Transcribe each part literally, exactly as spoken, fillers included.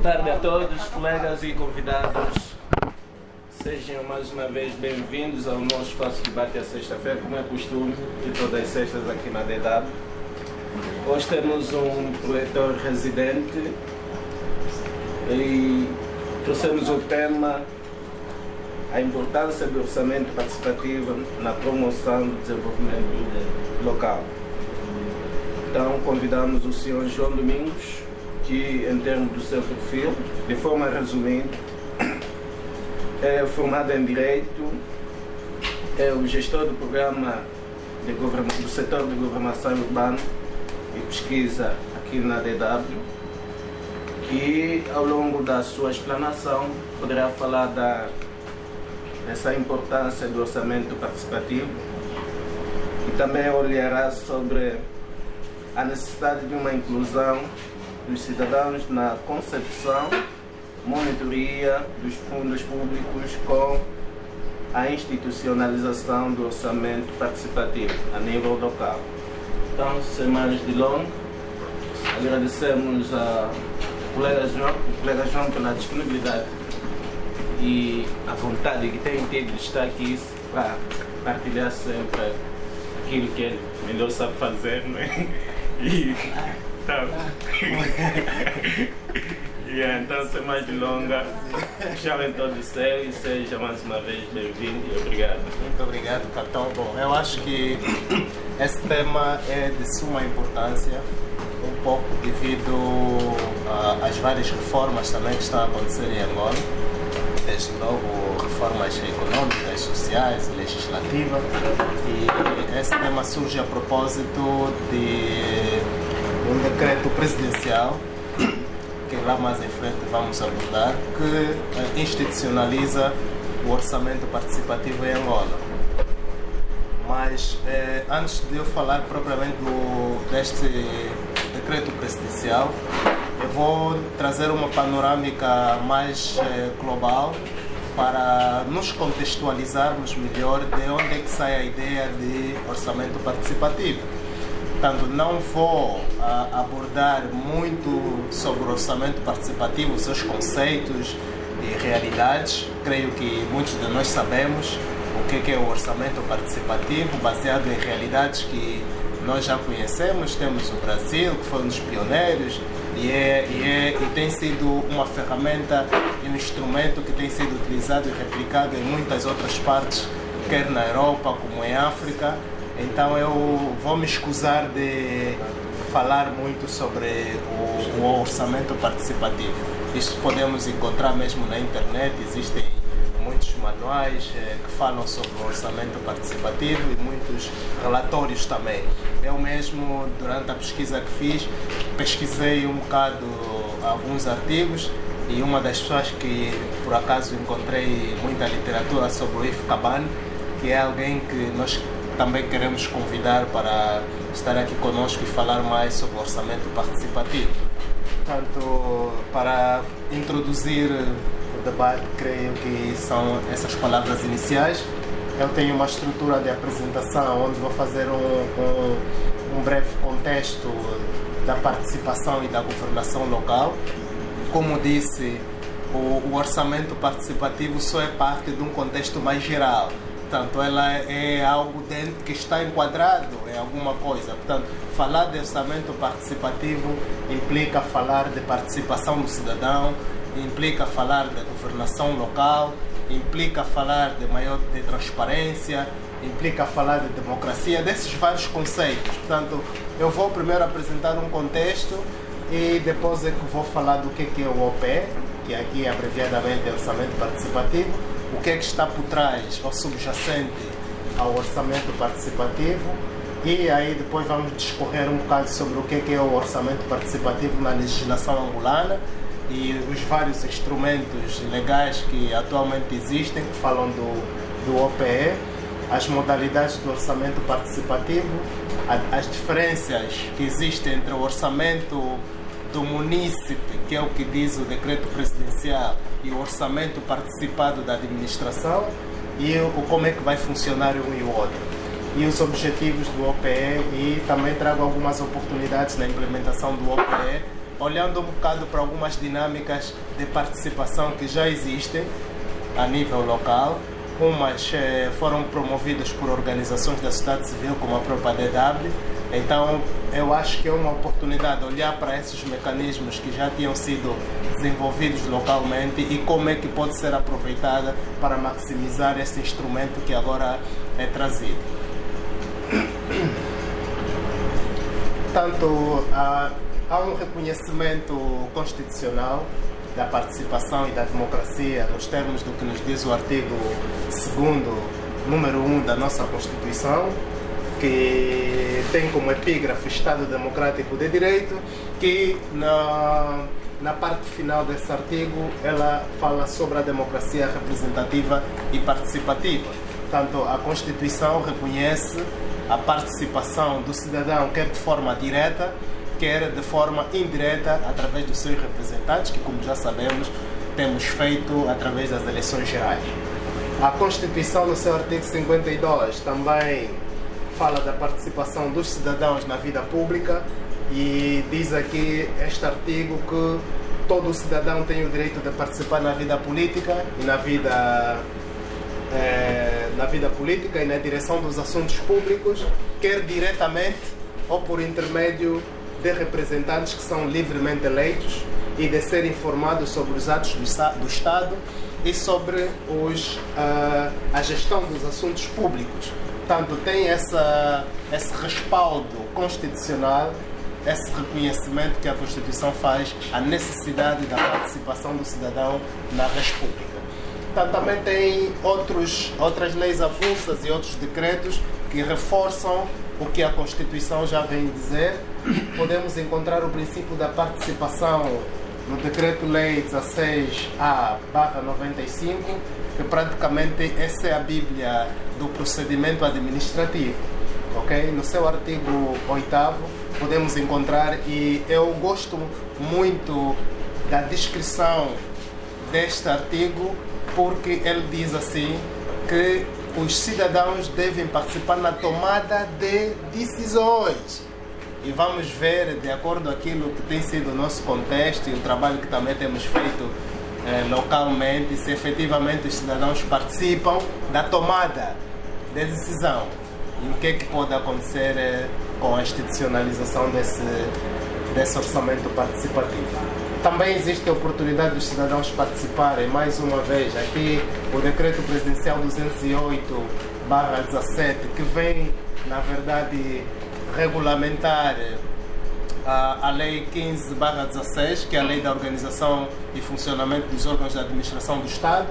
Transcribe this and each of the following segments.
tarde a todos, colegas e convidados. Sejam mais uma vez bem-vindos ao nosso espaço de debate à sexta-feira, como é costume, de todas as sextas aqui na D W. Hoje temos um proleitor residente e trouxemos o tema a importância do orçamento participativo na promoção do desenvolvimento local. Então convidamos o senhor João Domingos, que em termos do seu perfil, de forma resumida, é formado em Direito, é o gestor do programa de do setor de governação urbana e pesquisa aqui na D W, e ao longo da sua explanação poderá falar da, dessa importância do orçamento participativo e também olhará sobre a necessidade de uma inclusão dos cidadãos na concepção, monitoria dos fundos públicos com a institucionalização do orçamento participativo a nível local. Então, sem mais delongas, agradecemos ao colega João, ao colega João pela disponibilidade e a vontade que tem tido de estar aqui para partilhar sempre aquilo que ele melhor sabe fazer, né? E, então, yeah, então, sem mais delongas, tchau em todo o céu e seja mais uma vez bem-vindo e obrigado. Muito obrigado, Capitão. Bom, eu acho que esse tema é de suma importância, um pouco devido às várias reformas também que estão a acontecer em Angola, desde logo reformas econômicas, sociais, legislativas, e esse tema surge a propósito de um decreto presidencial que lá mais em frente vamos abordar, que institucionaliza o orçamento participativo em Angola. Mas eh, antes de eu falar propriamente do, deste decreto presidencial, eu vou trazer uma panorâmica mais eh, global para nos contextualizarmos melhor de onde é que sai a ideia de orçamento participativo. Portanto, não vou a, abordar muito sobre o orçamento participativo, os seus conceitos e realidades. Creio que muitos de nós sabemos o que é o orçamento participativo, baseado em realidades que nós já conhecemos. Temos o Brasil, que foi um dos pioneiros, e, é, e, é, e tem sido uma ferramenta e um instrumento que tem sido utilizado e replicado em muitas outras partes, quer na Europa como em África. Então eu vou me escusar de falar muito sobre o, o orçamento participativo. Isso podemos encontrar mesmo na internet, existem muitos manuais eh, que falam sobre o orçamento participativo e muitos relatórios também. Eu mesmo, durante a pesquisa que fiz, pesquisei um bocado alguns artigos, e uma das pessoas que por acaso encontrei muita literatura sobre o Ify Kabane, que é alguém que nós também queremos convidar para estar aqui conosco e falar mais sobre o orçamento participativo. Portanto, para introduzir o debate, creio que são essas palavras iniciais. Eu tenho uma estrutura de apresentação onde vou fazer um, um, um breve contexto da participação e da governação local. Como disse, o, o orçamento participativo só é parte de um contexto mais geral. Portanto, ela é algo dentro que está enquadrado em alguma coisa. Portanto, falar de orçamento participativo implica falar de participação do cidadão, implica falar de governação local, implica falar de maior de transparência, implica falar de democracia, desses vários conceitos. Portanto, eu vou primeiro apresentar um contexto e depois é que vou falar do que é o O P E, que aqui abreviadamente é orçamento participativo, o que é que está por trás ou subjacente ao orçamento participativo, e aí depois vamos discorrer um bocado sobre o que é o orçamento participativo na legislação angolana e os vários instrumentos legais que atualmente existem, que falam do, do O P E, as modalidades do orçamento participativo, as diferenças que existem entre o orçamento do munícipe, que é o que diz o decreto presidencial, e o orçamento participado da administração, e o, como é que vai funcionar um e o outro, e os objetivos do O P E, e também trago algumas oportunidades na implementação do O P E olhando um bocado para algumas dinâmicas de participação que já existem a nível local. Umas eh, foram promovidas por organizações da sociedade civil, como a própria D W. Então, eu acho que é uma oportunidade de olhar para esses mecanismos que já tinham sido desenvolvidos localmente e como é que pode ser aproveitada para maximizar esse instrumento que agora é trazido. Tanto há, há um reconhecimento constitucional da participação e da democracia nos termos do que nos diz o artigo segundo, número um da nossa Constituição, que tem como epígrafe Estado Democrático de Direito, que na, na parte final desse artigo ela fala sobre a democracia representativa e participativa. Portanto, a Constituição reconhece a participação do cidadão quer de forma direta, quer de forma indireta através dos seus representantes, que, como já sabemos, temos feito através das eleições gerais. A Constituição, no seu artigo cinquenta e dois, também fala da participação dos cidadãos na vida pública e diz aqui este artigo que todo cidadão tem o direito de participar na vida política e na vida é, na vida política e na direção dos assuntos públicos, quer diretamente ou por intermédio de representantes que são livremente eleitos e de ser informados sobre os atos do, do Estado e sobre os, uh, a gestão dos assuntos públicos. Portanto, tem essa, esse respaldo constitucional, esse reconhecimento que a Constituição faz à necessidade da participação do cidadão na res pública. Portanto, também tem outros, outras leis avulsas e outros decretos que reforçam o que a Constituição já vem dizer. Podemos encontrar o princípio da participação no Decreto-Lei dezasseis A barra noventa e cinco, que praticamente essa é a Bíblia do procedimento administrativo. Okay? No seu artigo oitavo podemos encontrar, e eu gosto muito da descrição deste artigo, porque ele diz assim que os cidadãos devem participar na tomada de decisões. E vamos ver, de acordo com aquilo que tem sido o nosso contexto e o trabalho que também temos feito eh, localmente, se efetivamente os cidadãos participam da tomada de decisão. E o que é que pode acontecer eh, com a institucionalização desse, desse orçamento participativo. Também existe a oportunidade dos cidadãos participarem, mais uma vez, aqui o Decreto Presidencial duzentos e oito barra dezassete, que vem, na verdade, regulamentar a, a Lei quinze barra dezasseis, que é a Lei da Organização e Funcionamento dos Órgãos de Administração do Estado.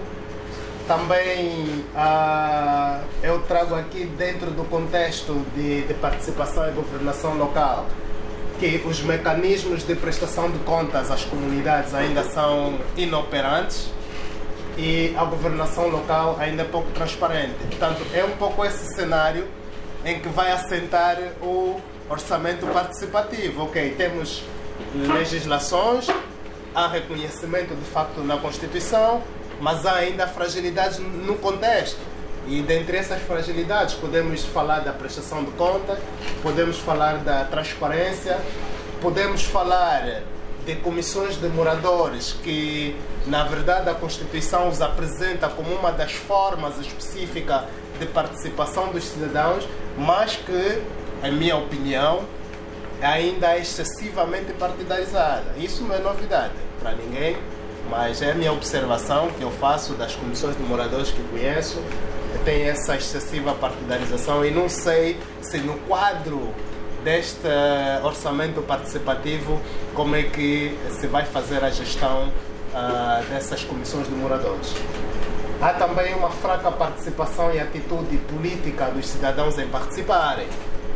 Também a, eu trago aqui, dentro do contexto de, de participação e governação local, que os mecanismos de prestação de contas às comunidades ainda são inoperantes e a governação local ainda é pouco transparente. Portanto, é um pouco esse cenário em que vai assentar o orçamento participativo. Ok, temos legislações, há reconhecimento de facto na Constituição, mas há ainda fragilidades no contexto. E dentre essas fragilidades podemos falar da prestação de contas, podemos falar da transparência, podemos falar de comissões de moradores que, na verdade, a Constituição os apresenta como uma das formas específicas de participação dos cidadãos, mas que, em minha opinião, ainda é excessivamente partidarizada. Isso não é novidade para ninguém, mas é a minha observação que eu faço das comissões de moradores que conheço. Tem essa excessiva partidarização e não sei se no quadro deste orçamento participativo como é que se vai fazer a gestão uh, dessas comissões de moradores. Há também uma fraca participação e atitude política dos cidadãos em participarem.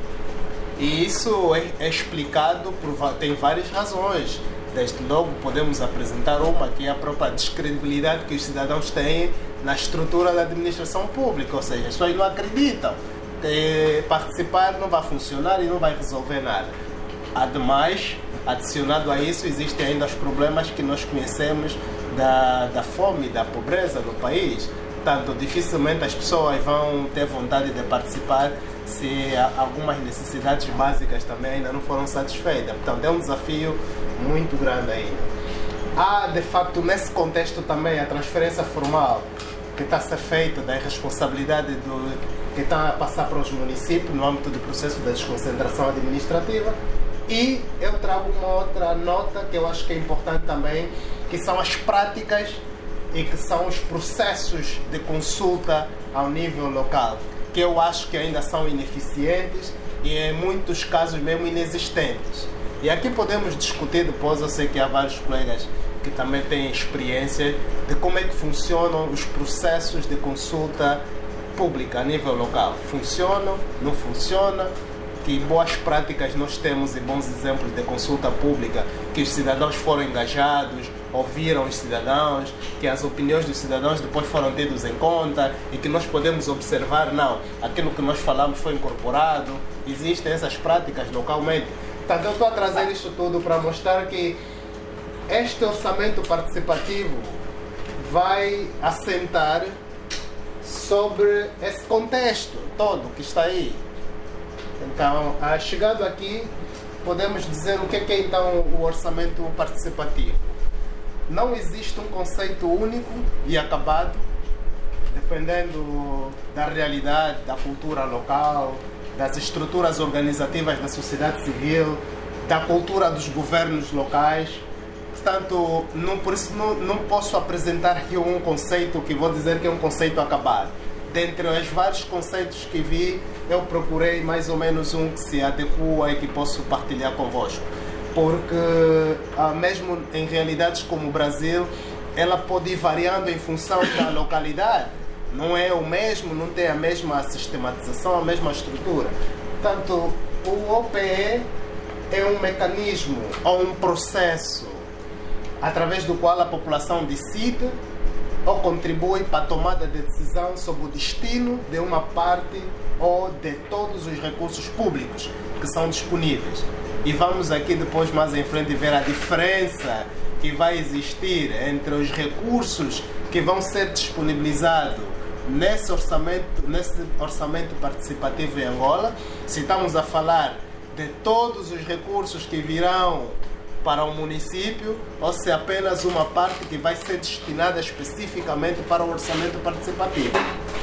E isso é, é explicado por tem várias razões. Desde logo podemos apresentar uma, que é a própria descredibilidade que os cidadãos têm na estrutura da administração pública, ou seja, as pessoas não acreditam que participar não vai funcionar e não vai resolver nada. Ademais, adicionado a isso, existem ainda os problemas que nós conhecemos da, da fome e da pobreza no país. Portanto, dificilmente as pessoas vão ter vontade de participar se algumas necessidades básicas também ainda não foram satisfeitas. Portanto, é um desafio muito grande ainda. Há, de facto, nesse contexto também a transferência formal que está a ser feita da responsabilidade do, que está a passar para os municípios no âmbito do processo da desconcentração administrativa. E eu trago uma outra nota que eu acho que é importante também, que são as práticas e que são os processos de consulta ao nível local, que eu acho que ainda são ineficientes e em muitos casos mesmo inexistentes. E aqui podemos discutir depois, eu sei que há vários colegas que também têm experiência de como é que funcionam os processos de consulta pública a nível local. Funcionam? Não funcionam? Que boas práticas nós temos e bons exemplos de consulta pública, que os cidadãos foram engajados, ouviram os cidadãos, que as opiniões dos cidadãos depois foram tidas em conta e que nós podemos observar, não, aquilo que nós falamos foi incorporado. Existem essas práticas localmente. Portanto, eu estou a trazer isso tudo para mostrar que este orçamento participativo vai assentar sobre esse contexto todo que está aí. Então, chegado aqui, podemos dizer o que é, que é então o orçamento participativo. Não existe um conceito único e acabado, dependendo da realidade, da cultura local, das estruturas organizativas da sociedade civil, da cultura dos governos locais. Portanto, não, por isso não, não posso apresentar aqui um conceito que vou dizer que é um conceito acabado. Dentre os vários conceitos que vi, eu procurei mais ou menos um que se adequa e que posso partilhar convosco. Porque, ah, mesmo em realidades como o Brasil, ela pode ir variando em função da localidade. Não é o mesmo, não tem a mesma sistematização, a mesma estrutura. Portanto, o O P E é um mecanismo ou um processo através do qual a população decide ou contribui para a tomada de decisão sobre o destino de uma parte ou de todos os recursos públicos que são disponíveis. E vamos aqui depois mais em frente ver a diferença que vai existir entre os recursos que vão ser disponibilizados nesse orçamento, nesse orçamento participativo em Angola, se estamos a falar de todos os recursos que virão para o município ou se apenas uma parte que vai ser destinada especificamente para o orçamento participativo.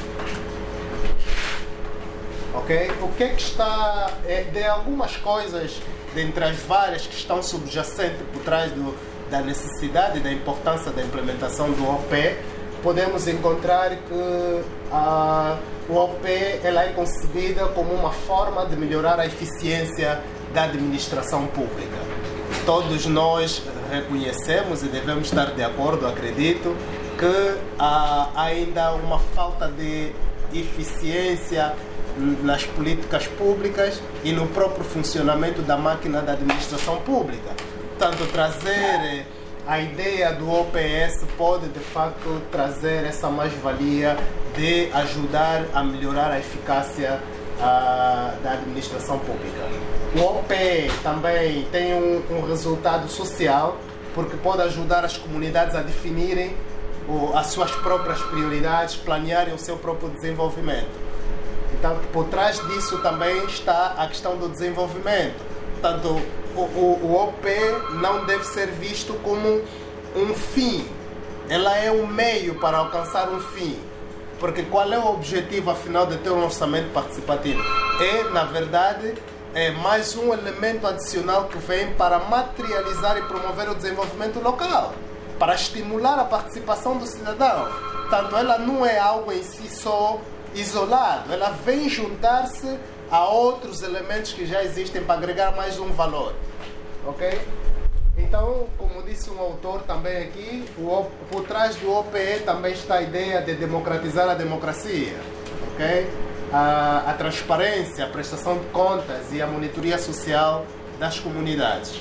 Ok? O que é que está... É, de algumas coisas, dentre as várias que estão subjacentes por trás do, da necessidade e da importância da implementação do O P E, podemos encontrar que a, o O P E ela é concebida como uma forma de melhorar a eficiência da administração pública. Todos nós reconhecemos e devemos estar de acordo, acredito, que há ainda uma falta de eficiência nas políticas públicas e no próprio funcionamento da máquina da administração pública. Portanto, trazer a ideia do O P S pode, de facto, trazer essa mais-valia de ajudar a melhorar a eficácia uh, da administração pública. O O P E também tem um, um resultado social, porque pode ajudar as comunidades a definirem o, as suas próprias prioridades, planearem o seu próprio desenvolvimento. Então, por trás disso também está a questão do desenvolvimento. Portanto, o, o, o O P E não deve ser visto como um fim. Ela é um meio para alcançar um fim. Porque qual é o objetivo, afinal, de ter um orçamento participativo? É, na verdade, é mais um elemento adicional que vem para materializar e promover o desenvolvimento local, para estimular a participação do cidadão. Portanto, ela não é algo em si só isolado, ela vem juntar-se a outros elementos que já existem para agregar mais um valor. Ok? Então, como disse um autor também aqui, o, por trás do O P E também está a ideia de democratizar a democracia. Ok? A, a transparência, a prestação de contas e a monitoria social das comunidades.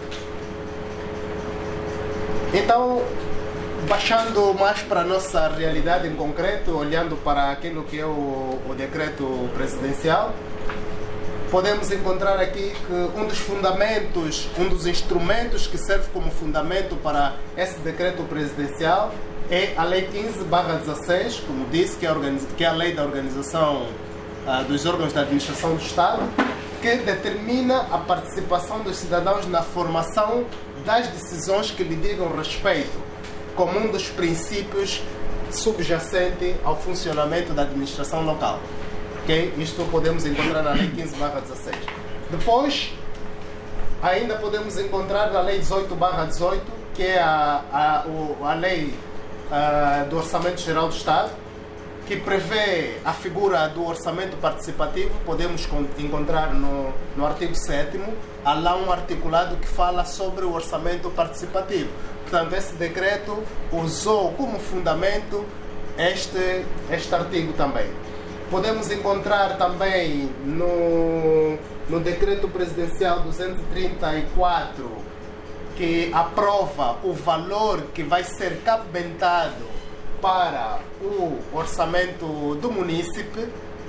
Então, baixando mais para a nossa realidade em concreto, olhando para aquilo que é o, o decreto presidencial, podemos encontrar aqui que um dos fundamentos, um dos instrumentos que serve como fundamento para esse decreto presidencial é a Lei quinze barra dezasseis, como disse, que é, a, que é a lei da organização uh, dos órgãos da administração do Estado, que determina a participação dos cidadãos na formação das decisões que lhe digam respeito, como um dos princípios subjacente ao funcionamento da administração local. Okay? Isto podemos encontrar na Lei quinze barra dezasseis. Depois, ainda podemos encontrar na Lei dezoito barra dezoito, que é a, a, o, a Lei uh, do Orçamento Geral do Estado, que prevê a figura do orçamento participativo. Podemos encontrar no, no artigo sétimo, há lá um articulado que fala sobre o orçamento participativo. Portanto, esse decreto usou como fundamento este, este artigo também. Podemos encontrar também no, no decreto presidencial duzentos e trinta e quatro, que aprova o valor que vai ser cabementado para o orçamento do município.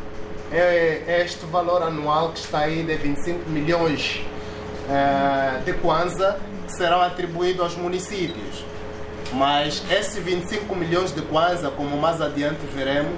É este valor anual que está aí de vinte e cinco milhões uh, de kwanza, que serão atribuídos aos municípios. Mas esses vinte e cinco milhões de kwanza, como mais adiante veremos,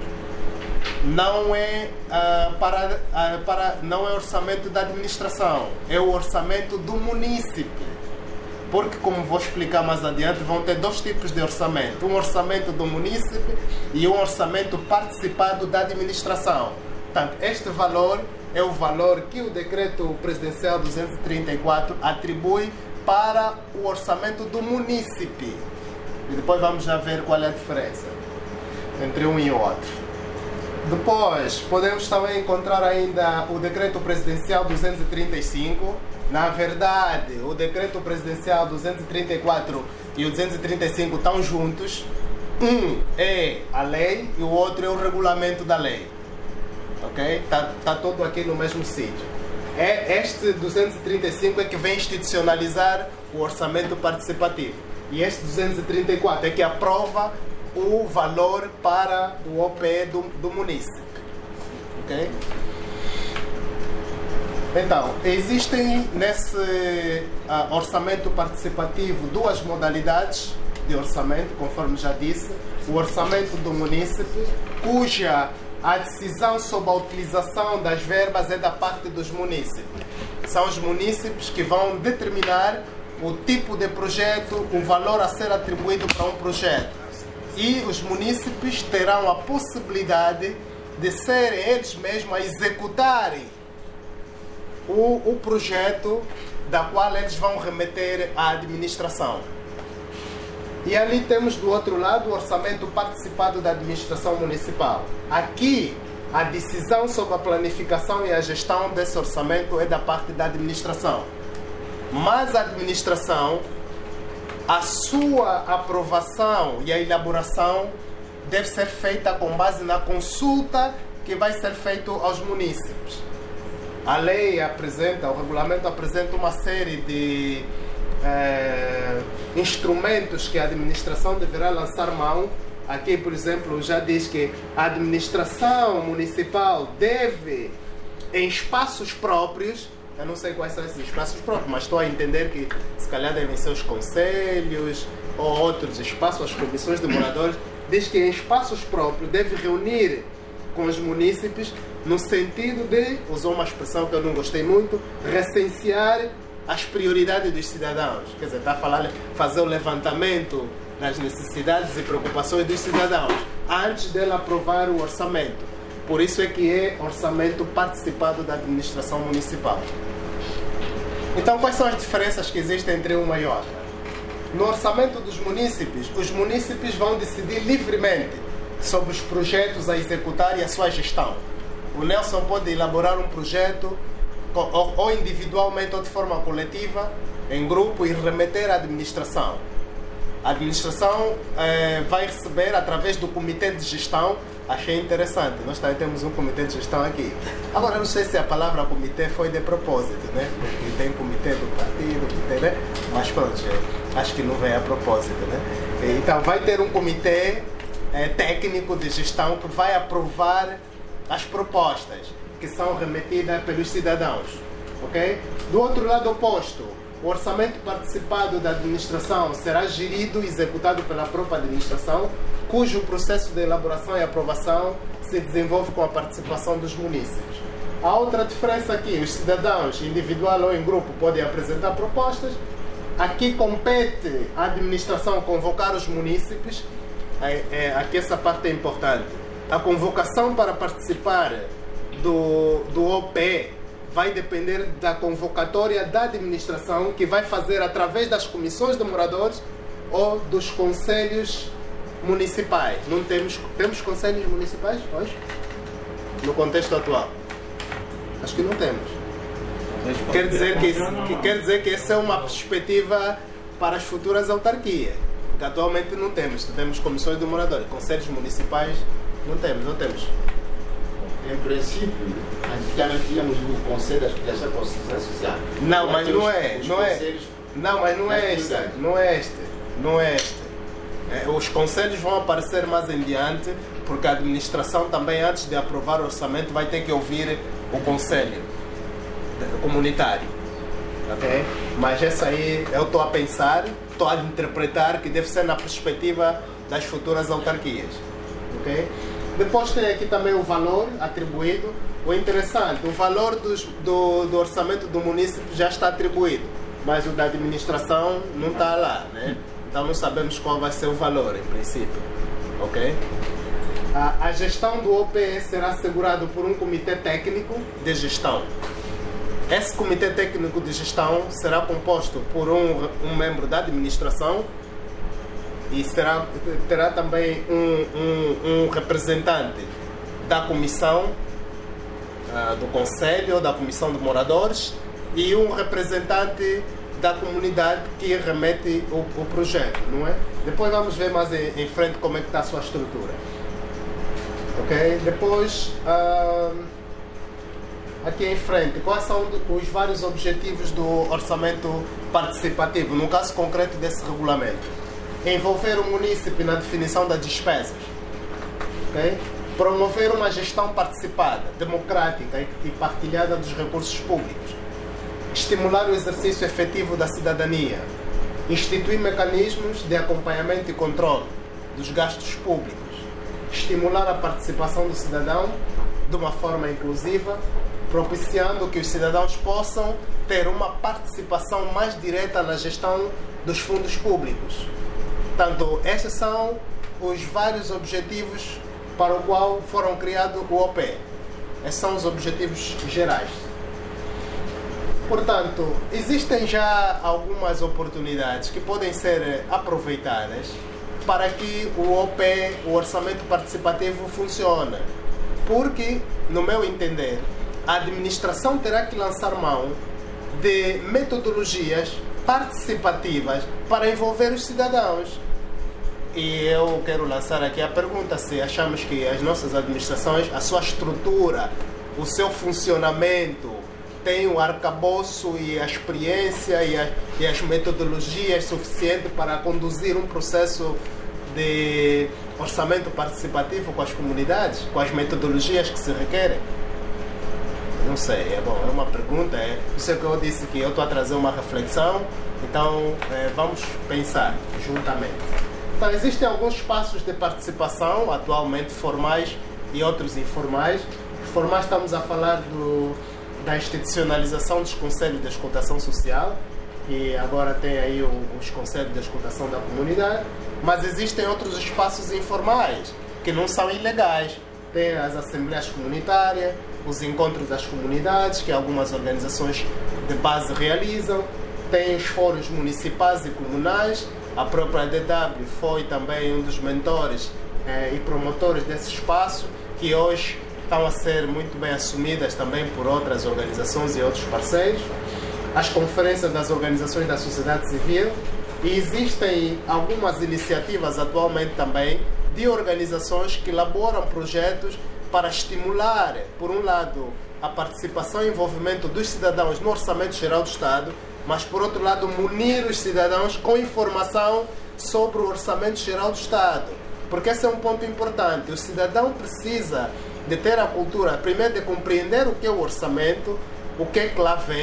não é, uh, para, uh, para, não é orçamento da administração, é o orçamento do município. Porque, como vou explicar mais adiante, vão ter dois tipos de orçamento. Um orçamento do município e um orçamento participado da administração. Portanto, este valor é o valor que o decreto presidencial duzentos e trinta e quatro atribui para o orçamento do município. E depois vamos já ver qual é a diferença entre um e o outro. Depois, podemos também encontrar ainda o decreto presidencial duzentos e trinta e cinco. Na verdade, o decreto presidencial duzentos e trinta e quatro e o duzentos e trinta e cinco estão juntos. Um é a lei e o outro é o regulamento da lei. Ok? Está tá todo aqui no mesmo sítio. É, este duzentos e trinta e cinco é que vem institucionalizar o orçamento participativo. E este duzentos e trinta e quatro é que aprova o valor para o O P do, do município. Ok? Então, existem nesse uh, orçamento participativo duas modalidades de orçamento, conforme já disse. O orçamento do município, cuja a decisão sobre a utilização das verbas é da parte dos municípios. São os municípios que vão determinar o tipo de projeto, o valor a ser atribuído para um projeto. E os municípios terão a possibilidade de serem eles mesmos a executarem O, o projeto da qual eles vão remeter à administração. E ali temos do outro lado o orçamento participado da administração municipal. Aqui, a decisão sobre a planificação e a gestão desse orçamento é da parte da administração. Mas a administração, a sua aprovação e a elaboração deve ser feita com base na consulta que vai ser feita aos municípios. A lei apresenta, o regulamento apresenta uma série de eh, instrumentos que a administração deverá lançar mão. Aqui, por exemplo, já diz que a administração municipal deve, em espaços próprios, eu não sei quais são esses espaços próprios, mas estou a entender que se calhar devem ser os conselhos ou outros espaços, as comissões de moradores, diz que em espaços próprios deve reunir com os munícipes no sentido de, usou uma expressão que eu não gostei muito, recensear as prioridades dos cidadãos. Quer dizer, está a falar, fazer o levantamento das necessidades e preocupações dos cidadãos antes dele aprovar o orçamento. Por isso é que é orçamento participado da administração municipal. Então, quais são as diferenças que existem entre uma e outra? No orçamento dos munícipes, os munícipes vão decidir livremente sobre os projetos a executar e a sua gestão. O Nelson pode elaborar um projeto ou, ou individualmente ou de forma coletiva, em grupo, e remeter à administração. A administração eh, vai receber através do comitê de gestão. Achei interessante, nós também temos um comitê de gestão aqui. Agora, não sei se a palavra comitê foi de propósito, né? Porque tem comitê do partido, comitê, né? Mas pronto, acho que não vem a propósito, né? Então, vai ter um comitê eh, técnico de gestão que vai aprovar as propostas que são remetidas pelos cidadãos, ok? Do outro lado oposto, o orçamento participado da administração será gerido e executado pela própria administração, cujo processo de elaboração e aprovação se desenvolve com a participação dos munícipes. A outra diferença aqui, os cidadãos, individual ou em grupo, podem apresentar propostas. Aqui compete à administração convocar os munícipes. É, é, aqui essa parte é importante. A convocação para participar do, do O P vai depender da convocatória da administração, que vai fazer através das comissões de moradores ou dos conselhos municipais. Não temos, temos conselhos municipais hoje? No contexto atual? Acho que não temos. Quer dizer que, que, quer dizer que essa é uma perspectiva para as futuras autarquias, que atualmente não temos. Temos comissões de moradores, conselhos municipais, não temos, não temos. Em princípio, antigamente tínhamos o Conselho da Associação Social. Não, mas não é, não é. Não, mas não é este, não é este, não é este. É, os conselhos vão aparecer mais em diante, porque a administração também, antes de aprovar o orçamento, vai ter que ouvir o conselho comunitário. Okay? Mas essa aí eu estou a pensar, estou a interpretar que deve ser na perspectiva das futuras autarquias. Okay? Depois tem aqui também o valor atribuído. O interessante, o valor dos, do, do orçamento do município já está atribuído, mas o da administração não está lá, né? Então não sabemos qual vai ser o valor, em princípio. Ok? A, a gestão do O P será assegurado por um comitê técnico de gestão. Esse comitê técnico de gestão será composto por um, um membro da administração e será, terá também um, um, um representante da comissão uh, do conselho, da comissão de moradores, e um representante da comunidade que remete o, o projeto, não é? Depois vamos ver mais em, em frente como é que está a sua estrutura. Ok? Depois, uh, aqui em frente, quais são os vários objetivos do orçamento participativo, no caso concreto desse regulamento? Envolver o munícipe na definição das despesas. Okay? Promover uma gestão participada, democrática e partilhada dos recursos públicos. Estimular o exercício efetivo da cidadania. Instituir mecanismos de acompanhamento e controle dos gastos públicos. Estimular a participação do cidadão de uma forma inclusiva, propiciando que os cidadãos possam ter uma participação mais direta na gestão dos fundos públicos. Portanto, estes são os vários objetivos para o qual foram criados o O P. Esses são os objetivos gerais. Portanto, existem já algumas oportunidades que podem ser aproveitadas para que o O P, o orçamento participativo, funcione. Porque, no meu entender, a administração terá que lançar mão de metodologias participativas para envolver os cidadãos. E eu quero lançar aqui a pergunta se achamos que as nossas administrações, a sua estrutura, o seu funcionamento, tem o arcabouço e a experiência e, a, e as metodologias suficientes para conduzir um processo de orçamento participativo com as comunidades, com as metodologias que se requerem. Não sei, é bom, é uma pergunta, é isso é que eu disse, que eu estou a trazer uma reflexão, então é, vamos pensar juntamente. Então, existem alguns espaços de participação, atualmente formais e outros informais. Os formais, estamos a falar do, da institucionalização dos conselhos de escutação social, e agora tem aí o, os conselhos de escutação da comunidade, mas existem outros espaços informais, que não são ilegais. Tem as assembleias comunitárias, os encontros das comunidades, que algumas organizações de base realizam, tem os fóruns municipais e comunais. A própria D W foi também um dos mentores eh, e promotores desse espaço, que hoje estão a ser muito bem assumidas também por outras organizações e outros parceiros. As conferências das organizações da sociedade civil, e existem algumas iniciativas atualmente também de organizações que elaboram projetos para estimular, por um lado, a participação e envolvimento dos cidadãos no Orçamento Geral do Estado, mas, por outro lado, munir os cidadãos com informação sobre o Orçamento Geral do Estado. Porque esse é um ponto importante. O cidadão precisa de ter a cultura, primeiro, de compreender o que é o orçamento, o que é que lá vem,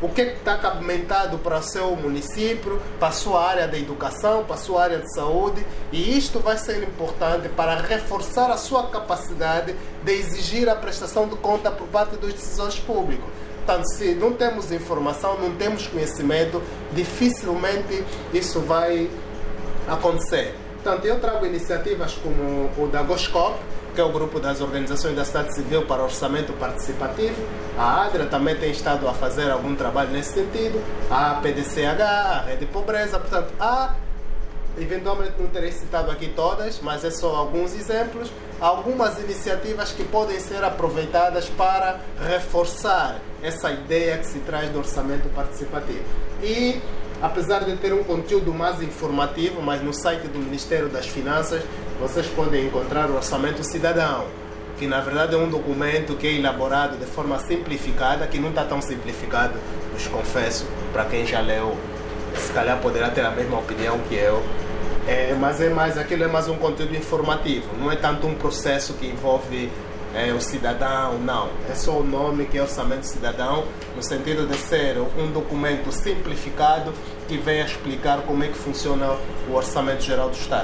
o que está cabimentado para o seu município, para a sua área de educação, para a sua área de saúde, e isto vai ser importante para reforçar a sua capacidade de exigir a prestação de conta por parte dos decisores públicos. Portanto, se não temos informação, não temos conhecimento, dificilmente isso vai acontecer. Portanto, eu trago iniciativas como o da GOSCOP, que é o grupo das organizações da sociedade civil para orçamento participativo. A ADRA também tem estado a fazer algum trabalho nesse sentido. A P D C H, a Rede de Pobreza. Portanto, há, eventualmente não terei citado aqui todas, mas é só alguns exemplos, algumas iniciativas que podem ser aproveitadas para reforçar essa ideia que se traz do orçamento participativo. E, apesar de ter um conteúdo mais informativo, mas no site do Ministério das Finanças vocês podem encontrar o Orçamento Cidadão, que na verdade é um documento que é elaborado de forma simplificada, que não está tão simplificado, vos confesso, para quem já leu, se calhar poderá ter a mesma opinião que eu, é, mas é mais, aquilo é mais um conteúdo informativo, não é tanto um processo que envolve é, o cidadão, não. É só o nome que é Orçamento Cidadão, no sentido de ser um documento simplificado que vem a explicar como é que funciona o Orçamento Geral do Estado.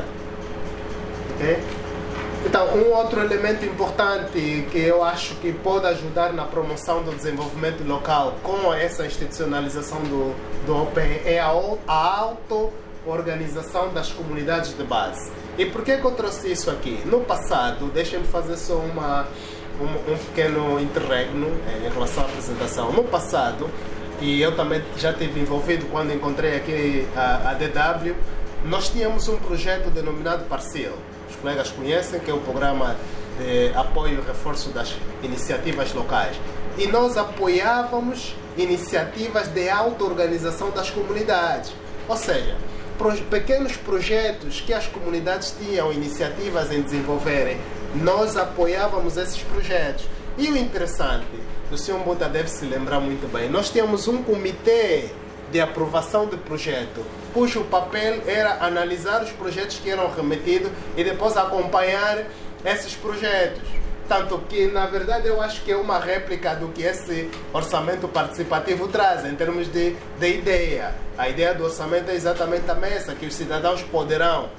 Okay? Então, um outro elemento importante que eu acho que pode ajudar na promoção do desenvolvimento local com essa institucionalização do, do O P é a, a auto-organização das comunidades de base. E por que, que eu trouxe isso aqui? No passado, deixem-me fazer só uma, um, um pequeno interregno em relação à apresentação. No passado, e eu também já estive envolvido quando encontrei aqui a, a D W, nós tínhamos um projeto denominado Parcel. Os colegas conhecem, que é o programa de apoio e reforço das iniciativas locais. E nós apoiávamos iniciativas de auto-organização das comunidades. Ou seja, pequenos projetos que as comunidades tinham iniciativas em desenvolverem, nós apoiávamos esses projetos. E o interessante, o senhor Mbota deve se lembrar muito bem, nós tínhamos um comitê de aprovação de projeto, cujo papel era analisar os projetos que eram remetidos e depois acompanhar esses projetos. Tanto que, na verdade, eu acho que é uma réplica do que esse orçamento participativo traz, em termos de, de ideia. A ideia do orçamento é exatamente a mesma, que os cidadãos poderão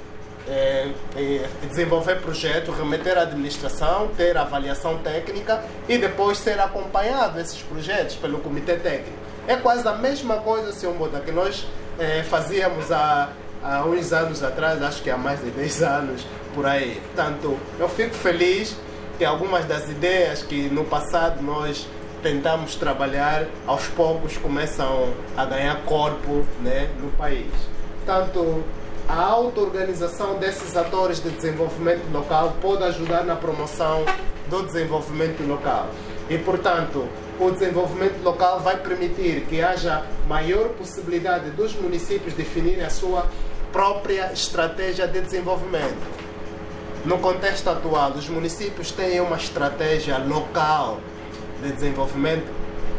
é, é, desenvolver projetos, remeter à administração, ter avaliação técnica e depois ser acompanhado esses projetos pelo comitê técnico. É quase a mesma coisa, senhor Mbota, que nós é, fazíamos há, há uns anos atrás, acho que há mais de dez anos, por aí. Portanto, eu fico feliz que algumas das ideias que no passado nós tentamos trabalhar, aos poucos começam a ganhar corpo, né, no país. Portanto, a auto-organização desses atores de desenvolvimento local pode ajudar na promoção do desenvolvimento local. E, portanto, o desenvolvimento local vai permitir que haja maior possibilidade dos municípios definirem a sua própria estratégia de desenvolvimento. No contexto atual, os municípios têm uma estratégia local de desenvolvimento?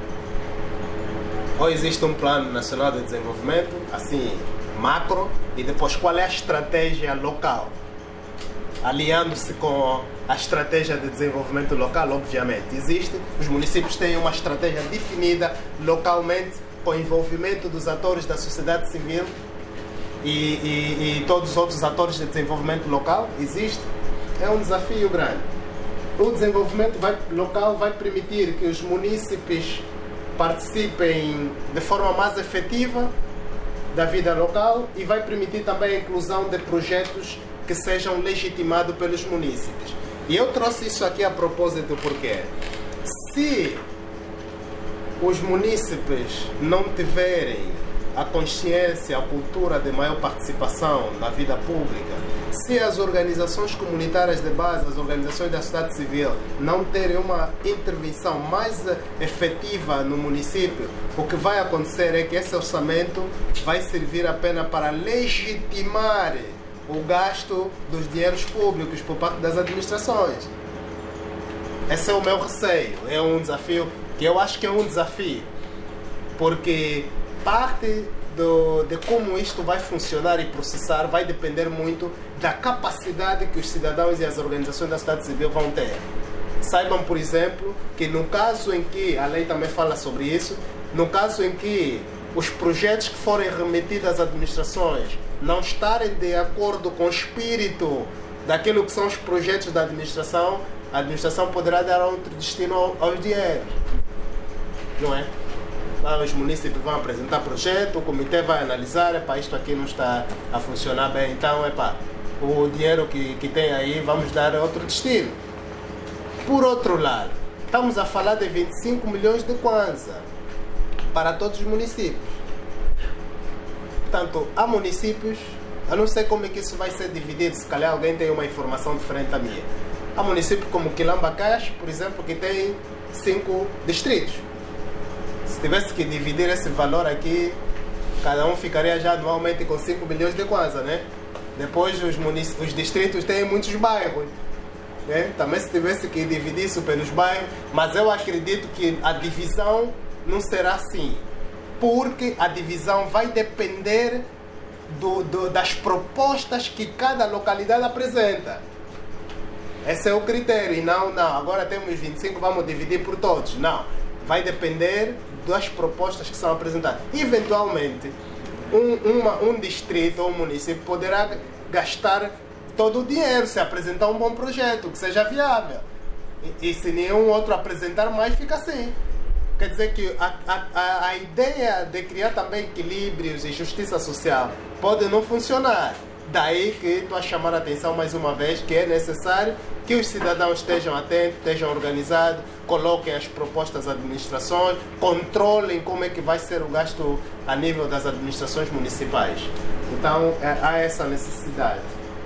Ou existe um plano nacional de desenvolvimento, assim, macro, e depois qual é a estratégia local? Aliando-se com a estratégia de desenvolvimento local, obviamente, existe. Os municípios têm uma estratégia definida localmente, com o envolvimento dos atores da sociedade civil e, e, e todos os outros atores de desenvolvimento local, existe. É um desafio grande. O desenvolvimento vai, local vai permitir que os munícipes participem de forma mais efetiva da vida local e vai permitir também a inclusão de projetos que sejam legitimados pelos munícipes. E eu trouxe isso aqui a propósito porque se os munícipes não tiverem a consciência, a cultura de maior participação na vida pública, se as organizações comunitárias de base, as organizações da sociedade civil não terem uma intervenção mais efetiva no município, o que vai acontecer é que esse orçamento vai servir apenas para legitimar o gasto dos dinheiros públicos por parte das administrações. Esse é o meu receio. É um desafio que eu acho que é um desafio, porque parte do, de como isto vai funcionar e processar vai depender muito da capacidade que os cidadãos e as organizações da sociedade civil vão ter. Saibam, por exemplo, que no caso em que, a lei também fala sobre isso, no caso em que os projetos que forem remetidos às administrações não estarem de acordo com o espírito daquilo que são os projetos da administração, a administração poderá dar outro destino aos dinheiros. Não é? Lá os municípios vão apresentar projeto, o comitê vai analisar, epá, isto aqui não está a funcionar bem, então epá, o dinheiro que, que tem aí vamos dar outro destino. Por outro lado, estamos a falar de vinte e cinco milhões de kwanza para todos os municípios. Portanto, há municípios, eu não sei como é que isso vai ser dividido, se calhar alguém tem uma informação diferente da minha. Há municípios como Quilamba-Caixa, por exemplo, que tem cinco distritos. Se tivesse que dividir esse valor aqui, cada um ficaria já anualmente com cinco milhões de kwanza, né? Depois os, munic... os distritos têm muitos bairros, né? Também se tivesse que dividir isso pelos bairros, mas eu acredito que a divisão não será assim, porque a divisão vai depender do, do, das propostas que cada localidade apresenta. Esse é o critério, e não, não, agora temos vinte e cinco, vamos dividir por todos. Não, vai depender das propostas que são apresentadas. Eventualmente, um, uma, um distrito ou um município poderá gastar todo o dinheiro se apresentar um bom projeto, que seja viável. E, e se nenhum outro apresentar mais, fica assim. Quer dizer que a, a, a ideia de criar também equilíbrios e justiça social pode não funcionar. Daí que estou a chamar a atenção mais uma vez que é necessário que os cidadãos estejam atentos, estejam organizados, coloquem as propostas das administrações, controlem como é que vai ser o gasto a nível das administrações municipais. Então, é, há essa necessidade.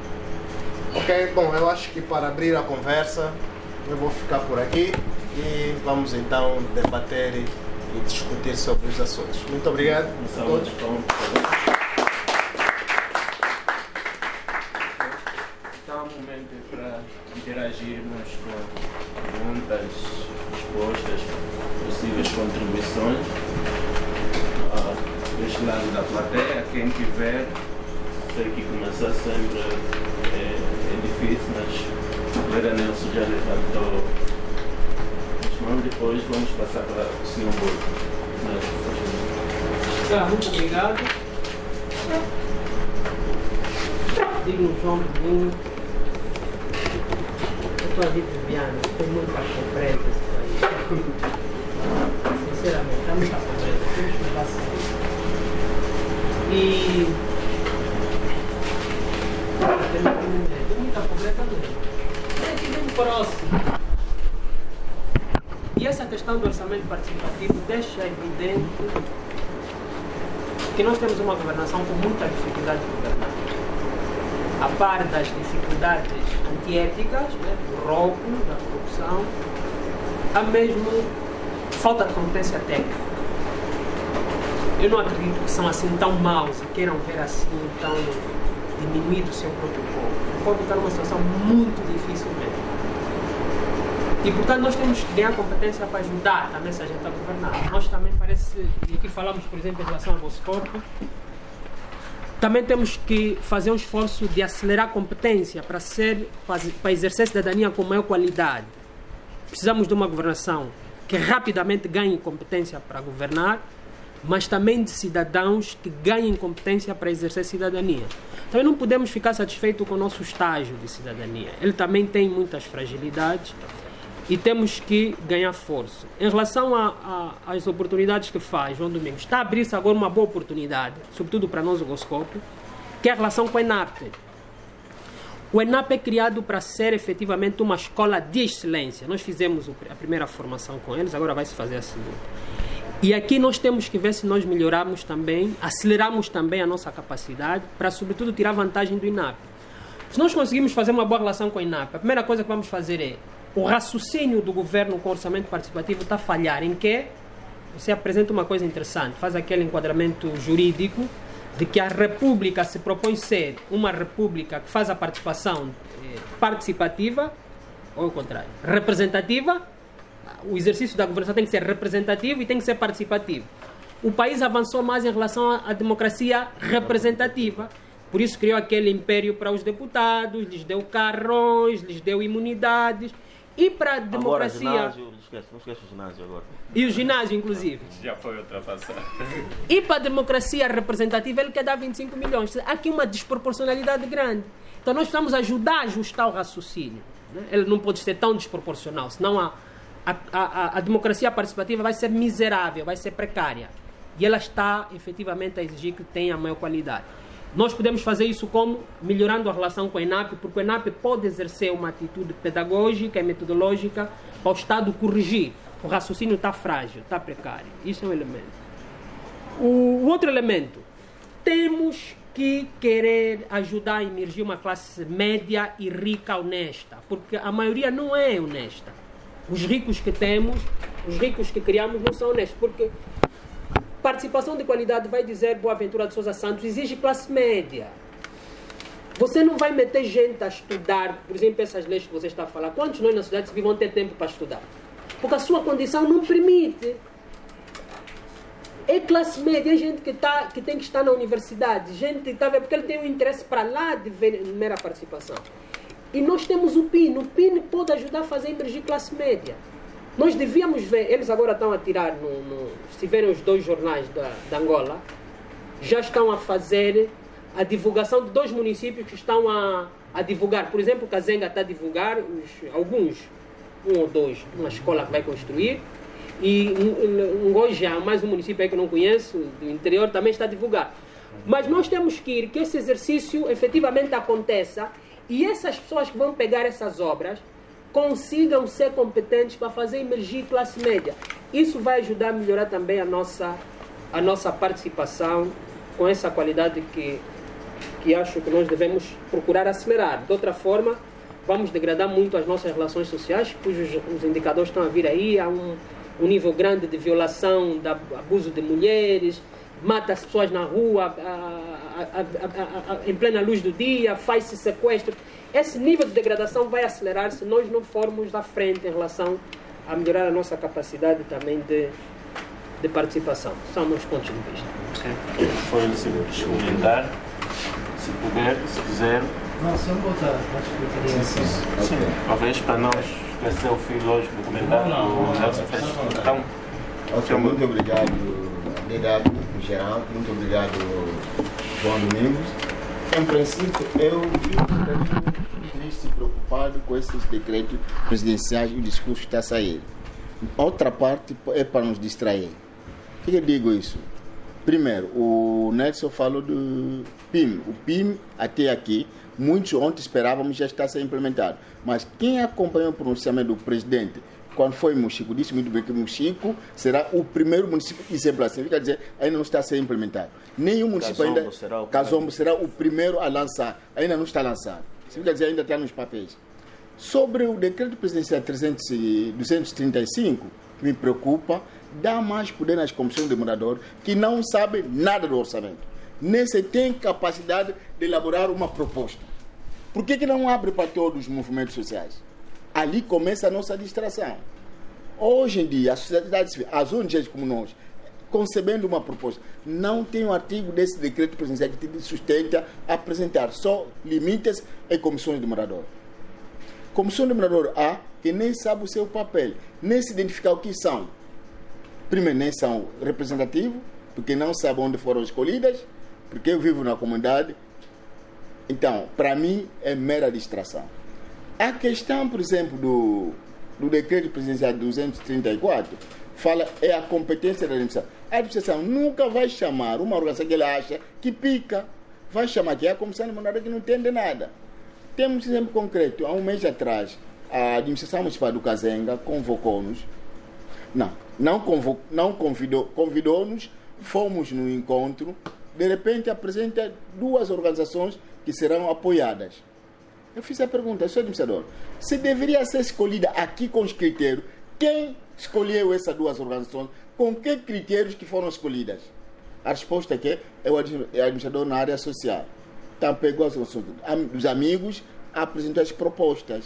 Ok? Bom, eu acho que para abrir a conversa, eu vou ficar por aqui e vamos então debater e, e discutir sobre os assuntos. Muito obrigado a todos. Para interagirmos com perguntas, respostas, possíveis contribuições. Ah, deste lado da plateia, quem tiver, sei que começar sempre é, é difícil, mas o Vera Nelson já levantou as mãos, depois vamos passar para o senhor Borgo. Tá, muito obrigado. Digno João Pedrinho. Estou a vir de Viana, estou muito a pobreza esse país. Sinceramente, está muito a pobreza, temos que mudar sempre. E. Tem muita pobreza mesmo. É aqui bem próximo. E essa questão do orçamento participativo deixa evidente que nós temos uma governação com muita dificuldade de governar. A par das dificuldades antiéticas, né, do roubo, da corrupção, há mesmo falta de competência técnica. Eu não acredito que são assim tão maus e queiram ver assim tão diminuído o seu próprio povo. O povo está numa situação muito difícil mesmo. E portanto nós temos que ganhar competência para ajudar também essa gente a governar. Nós também parece, e aqui falamos por exemplo em relação ao Boscorpo, também temos que fazer um esforço de acelerar a competência para, ser, para exercer cidadania com maior qualidade. Precisamos de uma governação que rapidamente ganhe competência para governar, mas também de cidadãos que ganhem competência para exercer cidadania. Também não podemos ficar satisfeitos com o nosso estágio de cidadania. Ele também tem muitas fragilidades e temos que ganhar força. Em relação a, a, às oportunidades que faz João Domingos, está a abrir-se agora uma boa oportunidade, sobretudo para nós o Goscopo, que é a relação com o ENAP. O ENAP é criado para ser efetivamente uma escola de excelência. Nós fizemos a primeira formação com eles, agora vai se fazer a segunda. E aqui nós temos que ver se nós melhoramos também, aceleramos também a nossa capacidade para, sobretudo, tirar vantagem do INAP. Se nós conseguimos fazer uma boa relação com o INAP, a primeira coisa que vamos fazer é o raciocínio do governo com o orçamento participativo está a falhar em que você apresenta uma coisa interessante, faz aquele enquadramento jurídico de que a república se propõe ser uma república que faz a participação eh, participativa, ou ao contrário, representativa. O exercício da governação tem que ser representativo e tem que ser participativo. O país avançou mais em relação à democracia representativa. Por isso criou aquele império para os deputados, lhes deu carrões, lhes deu imunidades. E para a democracia... Agora, ginásio, não esquece, não esquece o ginásio agora. E o ginásio, inclusive. Já foi ultrapassado. E para a democracia representativa ele quer dar vinte e cinco milhões. Há aqui uma desproporcionalidade grande. Então nós precisamos ajudar a ajustar o raciocínio. Né? Ele não pode ser tão desproporcional, senão a, a, a, a democracia participativa vai ser miserável, vai ser precária. E ela está efetivamente a exigir que tenha maior qualidade. Nós podemos fazer isso como? Melhorando a relação com a ENAP, porque o ENAP pode exercer uma atitude pedagógica e metodológica para o Estado corrigir. O raciocínio está frágil, está precário. Isso é um elemento. O outro elemento, temos que querer ajudar a emergir uma classe média e rica honesta, porque a maioria não é honesta. Os ricos que temos, os ricos que criamos não são honestos, porque participação de qualidade, vai dizer Boaventura de Sousa Santos, exige classe média. Você não vai meter gente a estudar, por exemplo, essas leis que você está a falar. Quantos nós na sociedade civil vão ter tempo para estudar? Porque a sua condição não permite. É classe média, é gente que, tá, que tem que estar na universidade, gente tá, porque ele tem um interesse para lá de ver mera participação. E nós temos o P I N. O P I N pode ajudar a fazer emergir classe média. Nós devíamos ver, eles agora estão a tirar, no, no, se tiverem os dois jornais da, da Angola, já estão a fazer a divulgação de dois municípios que estão a, a divulgar. Por exemplo, Kazenga está a divulgar os, alguns, um ou dois, uma escola que vai construir. E Ngoja, mais um município aí que eu não conheço, do interior, também está a divulgar. Mas nós temos que ir, que esse exercício efetivamente aconteça e essas pessoas que vão pegar essas obras consigam ser competentes para fazer emergir classe média. Isso vai ajudar a melhorar também a nossa, a nossa participação com essa qualidade que, que acho que nós devemos procurar acelerar. De outra forma, vamos degradar muito as nossas relações sociais, cujos os indicadores estão a vir aí. Há um, um nível grande de violação, de abuso de mulheres, mata as pessoas na rua, a, a, a, a, a, em plena luz do dia, faz-se sequestro. Esse nível de degradação vai acelerar se nós não formos à frente em relação a melhorar a nossa capacidade também de, de participação. São meus pontos de vista. Okay. Foi um simples comentário. Se puder, se quiser. Não, só botar. Acho que eu queria sim, sim, sim. Talvez para não esquecer o fim lógico do comentário. Não, não, não, Nelson fez. Então, okay, muito obrigado, D W, geral. Muito obrigado, João Domingos. Em princípio, eu fico um bocadinho triste e preocupado com esses decretos presidenciais e o discurso que está a sair. Outra parte é para nos distrair. Por que eu digo isso? Primeiro, o Nelson falou do P I M. O P I M, até aqui, muitos ontem esperávamos já está a ser implementado. Mas quem acompanhou o pronunciamento do presidente quando foi em Mochico, disse muito bem que Mochico será o primeiro município exemplar. Quer dizer, ainda não está a ser implementado. Nenhum município ainda... Kazombo será o primeiro a lançar. Ainda não está lançado. Quer dizer, ainda está nos papéis. Sobre o decreto presidencial trezentos e trinta e cinco, que me preocupa, dá mais poder nas comissões de moradores que não sabem nada do orçamento. Nem se tem capacidade de elaborar uma proposta. Por que que não abre para todos os movimentos sociais? Ali começa a nossa distração. Hoje em dia, a sociedade civil, as O N Gs como nós, concebendo uma proposta, não tem um artigo desse decreto presidencial que te sustenta a apresentar, só limites em comissões de morador. Comissão de morador A, que nem sabe o seu papel, nem se identificar o que são. Primeiro, nem são representativos, porque não sabem onde foram escolhidas, porque eu vivo na comunidade. Então, para mim, é mera distração. A questão, por exemplo, do, do decreto presidencial duzentos e trinta e quatro, fala é a competência da administração. A administração nunca vai chamar uma organização que ela acha que pica, vai chamar que é a comissão de moradores que não entende nada. Temos um exemplo concreto. Há um mês atrás, a administração municipal do Kazenga convocou-nos, não, não, convo, não convidou, convidou-nos, fomos no encontro, de repente apresenta duas organizações que serão apoiadas. Eu fiz a pergunta, senhor administrador, se deveria ser escolhida aqui com os critérios, quem escolheu essas duas organizações, com que critérios que foram escolhidas? A resposta é que é o administrador na área social. Então pegou as dos amigos, apresentou as propostas.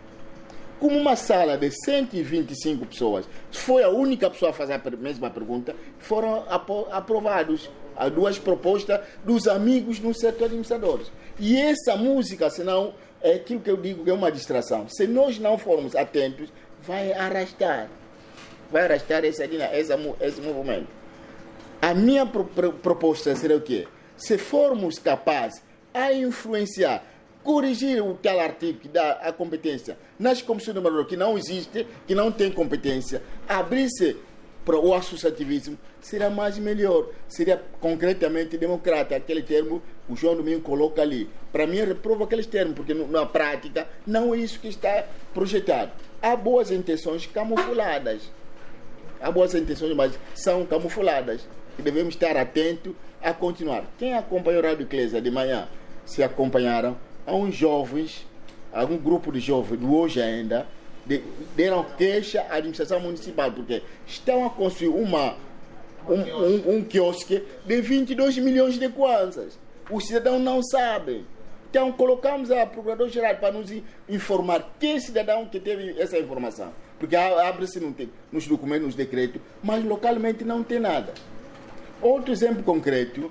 Como uma sala de cento e vinte e cinco pessoas, foi a única pessoa a fazer a mesma pergunta, foram aprovados as duas propostas dos amigos no setor administradores. E essa música, senão é aquilo que eu digo que é uma distração. Se nós não formos atentos, vai arrastar. Vai arrastar esse, esse, esse movimento. A minha pro, pro, proposta seria o quê? Se formos capazes a influenciar, corrigir o tal artigo que dá a competência nas comissões de moradores que não existe, que não tem competência, abrir-se para o associativismo, será mais melhor, seria concretamente democrata, aquele termo o João Domingo coloca ali. Para mim, reprova aqueles termos, porque na prática não é isso que está projetado. Há boas intenções camufladas. Há boas intenções, mas são camufladas. E devemos estar atentos a continuar. Quem acompanhou a Rádio Eclésia de manhã, se acompanharam, há uns jovens, algum grupo de jovens do hoje ainda, de, deram queixa à administração municipal, porque estão a construir uma, um, um, um quiosque de vinte e dois milhões de kwanzas. O cidadão não sabe. Então colocamos a Procuradora-Geral para nos informar quem é cidadão que teve essa informação. Porque abre-se nos documentos, nos decretos, mas localmente não tem nada. Outro exemplo concreto,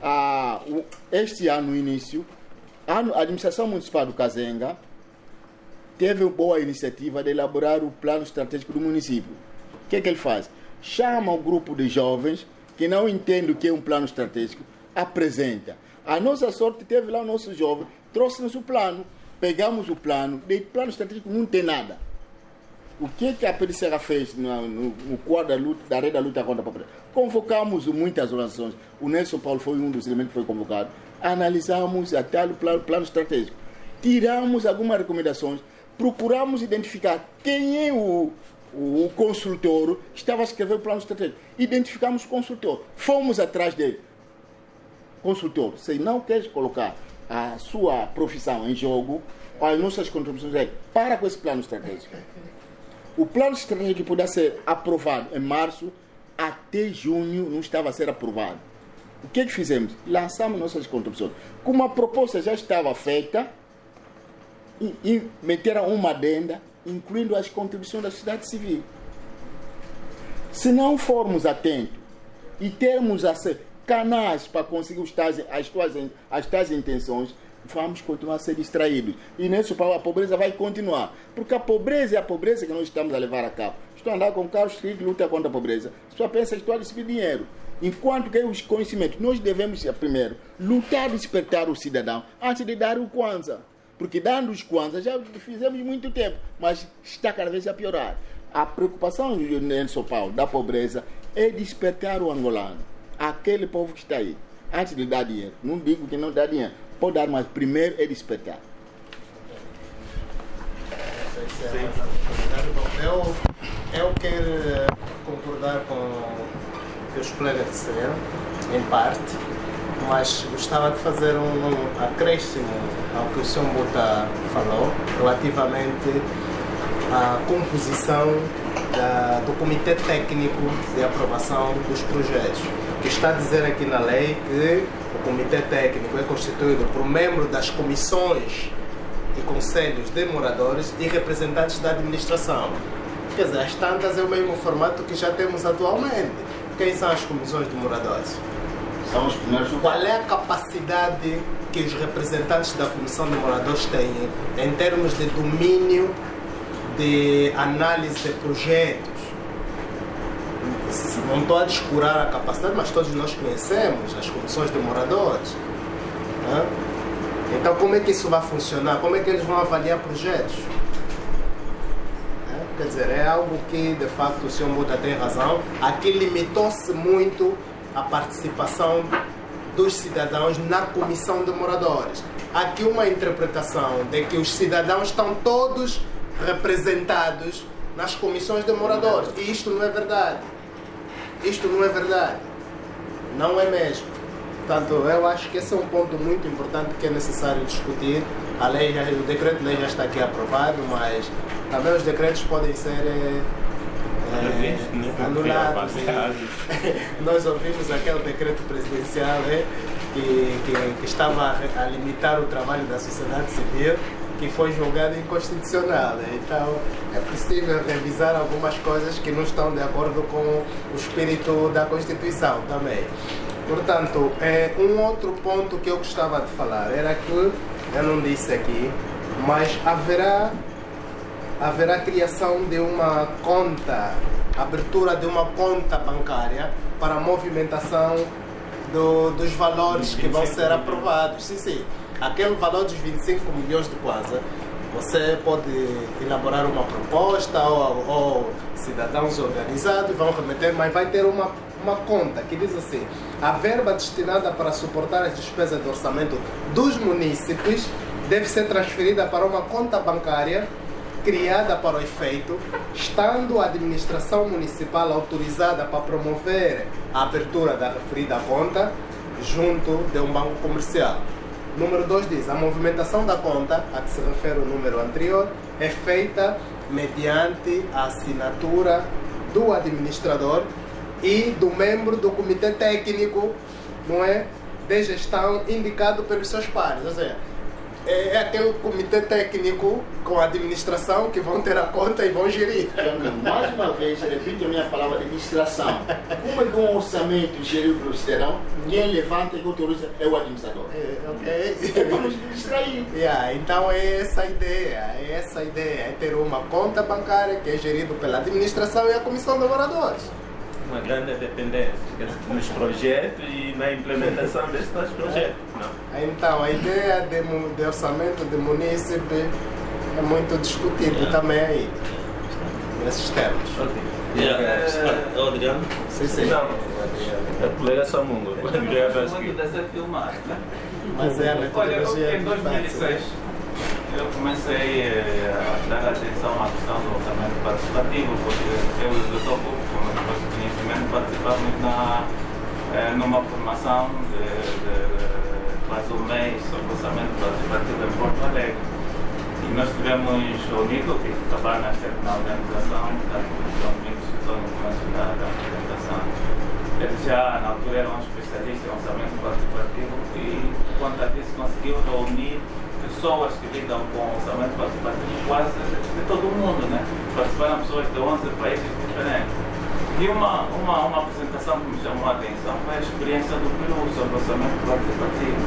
este ano, no início, a administração municipal do Kazenga teve uma boa iniciativa de elaborar o plano estratégico do município. O que é que ele faz? Chama um grupo de jovens que não entendem o que é um plano estratégico, apresenta. A nossa sorte teve lá o nosso jovem, trouxe-nos o plano, pegamos o plano, de plano estratégico não tem nada. O que é que a P D C R fez no, no, no quadro da, luta, da rede da luta contra a pobreza? Convocamos muitas organizações, o Nelson Paulo foi um dos elementos que foi convocado, analisamos até o plano, plano estratégico, tiramos algumas recomendações, procuramos identificar quem é o, o, o consultor que estava a escrever o plano estratégico, identificamos o consultor, fomos atrás dele. Consultor, se não queres colocar a sua profissão em jogo, as nossas contribuições é para com esse plano estratégico. O plano estratégico podia ser aprovado em março, até junho não estava a ser aprovado. O que é que fizemos? Lançamos nossas contribuições. Como a proposta já estava feita, e, e meteram uma adenda, incluindo as contribuições da sociedade civil. Se não formos atentos e termos a ser canais para conseguir os tais, as, tuas, as tais intenções, vamos continuar a ser distraídos. E nisso a pobreza vai continuar. Porque a pobreza é a pobreza que nós estamos a levar a cabo. Estou a andar com carros que lutam contra a pobreza. Só pensa que estou a receber dinheiro. Enquanto que os conhecimentos, nós devemos, primeiro, lutar e despertar o cidadão antes de dar o Kwanza. Porque dando os Kwanza já fizemos muito tempo, mas está cada vez a piorar. A preocupação em São Paulo da pobreza é despertar o angolano, aquele povo que está aí, antes de dar dinheiro. Não digo que não dá dinheiro, pode dar, mas primeiro é despertar. Eu, eu quero concordar com o que os colegas disseram, em parte, mas gostava de fazer um, um acréscimo ao que o senhor Bota falou, relativamente à composição da, do Comitê Técnico de Aprovação dos Projetos. Que está a dizer aqui na lei que o Comitê Técnico é constituído por membros das comissões e conselhos de moradores e representantes da administração. Quer dizer, as tantas é o mesmo formato que já temos atualmente. Quem são as comissões de moradores? São os primeiros. Qual é a capacidade que os representantes da comissão de moradores têm em termos de domínio de análise de projetos? Não estou a descurar a capacidade, mas todos nós conhecemos as comissões de moradores. Então, como é que isso vai funcionar? Como é que eles vão avaliar projetos? Quer dizer, é algo que, de facto, o senhor Bota tem razão. Aqui limitou-se muito a participação dos cidadãos na comissão de moradores. Há aqui uma interpretação de que os cidadãos estão todos representados nas comissões de moradores. E isto não é verdade. Isto não é verdade. Não é mesmo. Portanto, eu acho que esse é um ponto muito importante que é necessário discutir. A lei, já, o decreto-lei já está aqui aprovado, mas também os decretos podem ser é, é, anulados. Nós ouvimos aquele decreto presidencial é, que, que, que estava a limitar o trabalho da sociedade civil, que foi julgado inconstitucional. Então, é possível revisar algumas coisas que não estão de acordo com o espírito da Constituição também. Portanto, é, um outro ponto que eu gostava de falar era que, eu não disse aqui, mas haverá, haverá criação de uma conta, abertura de uma conta bancária para a movimentação do, dos valores que vão ser aprovados. Sim, sim. Aquele valor dos vinte e cinco milhões de kwanza, você pode elaborar uma proposta ou, ou cidadãos organizados vão remeter, mas vai ter uma, uma conta que diz assim: a verba destinada para suportar as despesas de orçamento dos munícipes deve ser transferida para uma conta bancária criada para o efeito, estando a administração municipal autorizada para promover a abertura da referida conta junto de um banco comercial. Número dois diz: a movimentação da conta, a que se refere o número anterior, é feita mediante a assinatura do administrador e do membro do comitê técnico, não é, de gestão indicado pelos seus pares. Ou seja, é aquele comitê técnico com a administração que vão ter a conta e vão gerir. Mais uma vez, repito a minha palavra: administração. Como é que um orçamento gerido pelo cidadão, quem levanta e autoriza é o administrador? É, ok. Vamos distrair. Yeah, então é essa a ideia, é essa a ideia, é ter uma conta bancária que é gerida pela administração e a comissão de moradores. Uma grande dependência nos projetos e na implementação desses projetos. Não? Então, a ideia de, de orçamento de munícipe é muito discutido também aí, nesses termos. Okay. Yeah. É, Uh, Adriano? Sim, sim. Não, é colega Samungo. Muito dessa filmagem, né? Mas é a Olha, eu, metodologia em dois mil e seis eu comecei a dar atenção à questão do orçamento participativo, porque eu, eu estou com o conhecimento, participar muito na, numa formação de, de, de quase um mês sobre orçamento participativo em Porto Alegre. E nós tivemos reunido, que trabalha na organização, portanto, João Domingos Sousa no começo da apresentação. Ele já, na altura, era um especialista em orçamento participativo e, quanto a isso, conseguiu reunir pessoas que lidam com orçamento participativo quase de todo o mundo, né? Participaram pessoas de onze países diferentes. E uma, uma, uma apresentação que me chamou a atenção foi a experiência do Peru sobre orçamento participativo.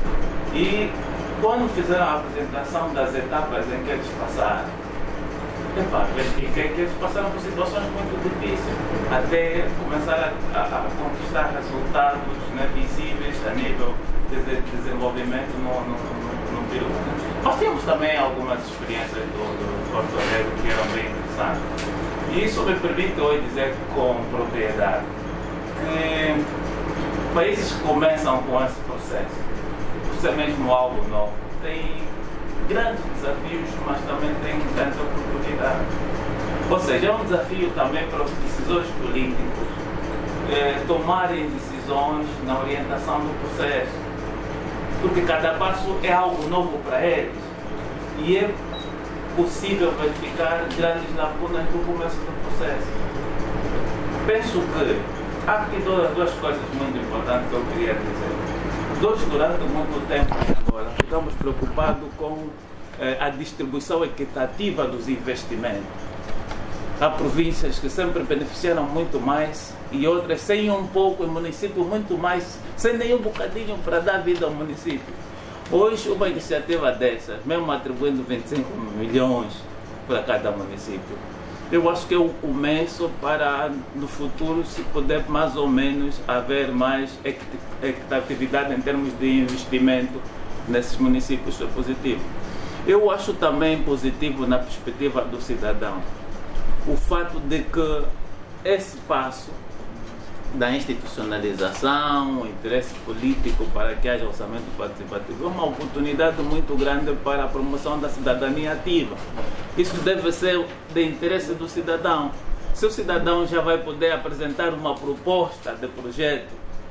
E quando fizeram a apresentação das etapas em que eles passaram, epa, verifiquei que eles passaram por situações muito difíceis, até começar a, a, a conquistar resultados, né, visíveis a nível de, de desenvolvimento no, no, no, no Peru. Nós temos também algumas experiências do, do Porto Alegre que eram bem interessantes. E isso me permite hoje dizer com propriedade que países que começam com esse processo, por ser mesmo algo novo, têm grandes desafios, mas também têm grandes oportunidades. Ou seja, é um desafio também para os decisores políticos eh, tomarem decisões na orientação do processo, porque cada passo é algo novo para eles e é possível verificar grandes lacunas no começo do processo. Penso que há aqui duas, duas coisas muito importantes que eu queria dizer. Nós, durante muito tempo agora, ficamos preocupados com eh, a distribuição equitativa dos investimentos. Há províncias que sempre beneficiaram muito mais e outras sem um pouco, e municípios muito mais, sem nenhum bocadinho para dar vida ao município. Hoje, uma iniciativa dessas, mesmo atribuindo vinte e cinco milhões para cada município, eu acho que é o começo para, no futuro, se puder mais ou menos haver mais equitatividade em termos de investimento nesses municípios, isso é positivo. Eu acho também positivo na perspectiva do cidadão o fato de que esse passo da institucionalização, o interesse político para que haja orçamento participativo é uma oportunidade muito grande para a promoção da cidadania ativa. Isso deve ser de interesse do cidadão. Se o cidadão já vai poder apresentar uma proposta de projeto,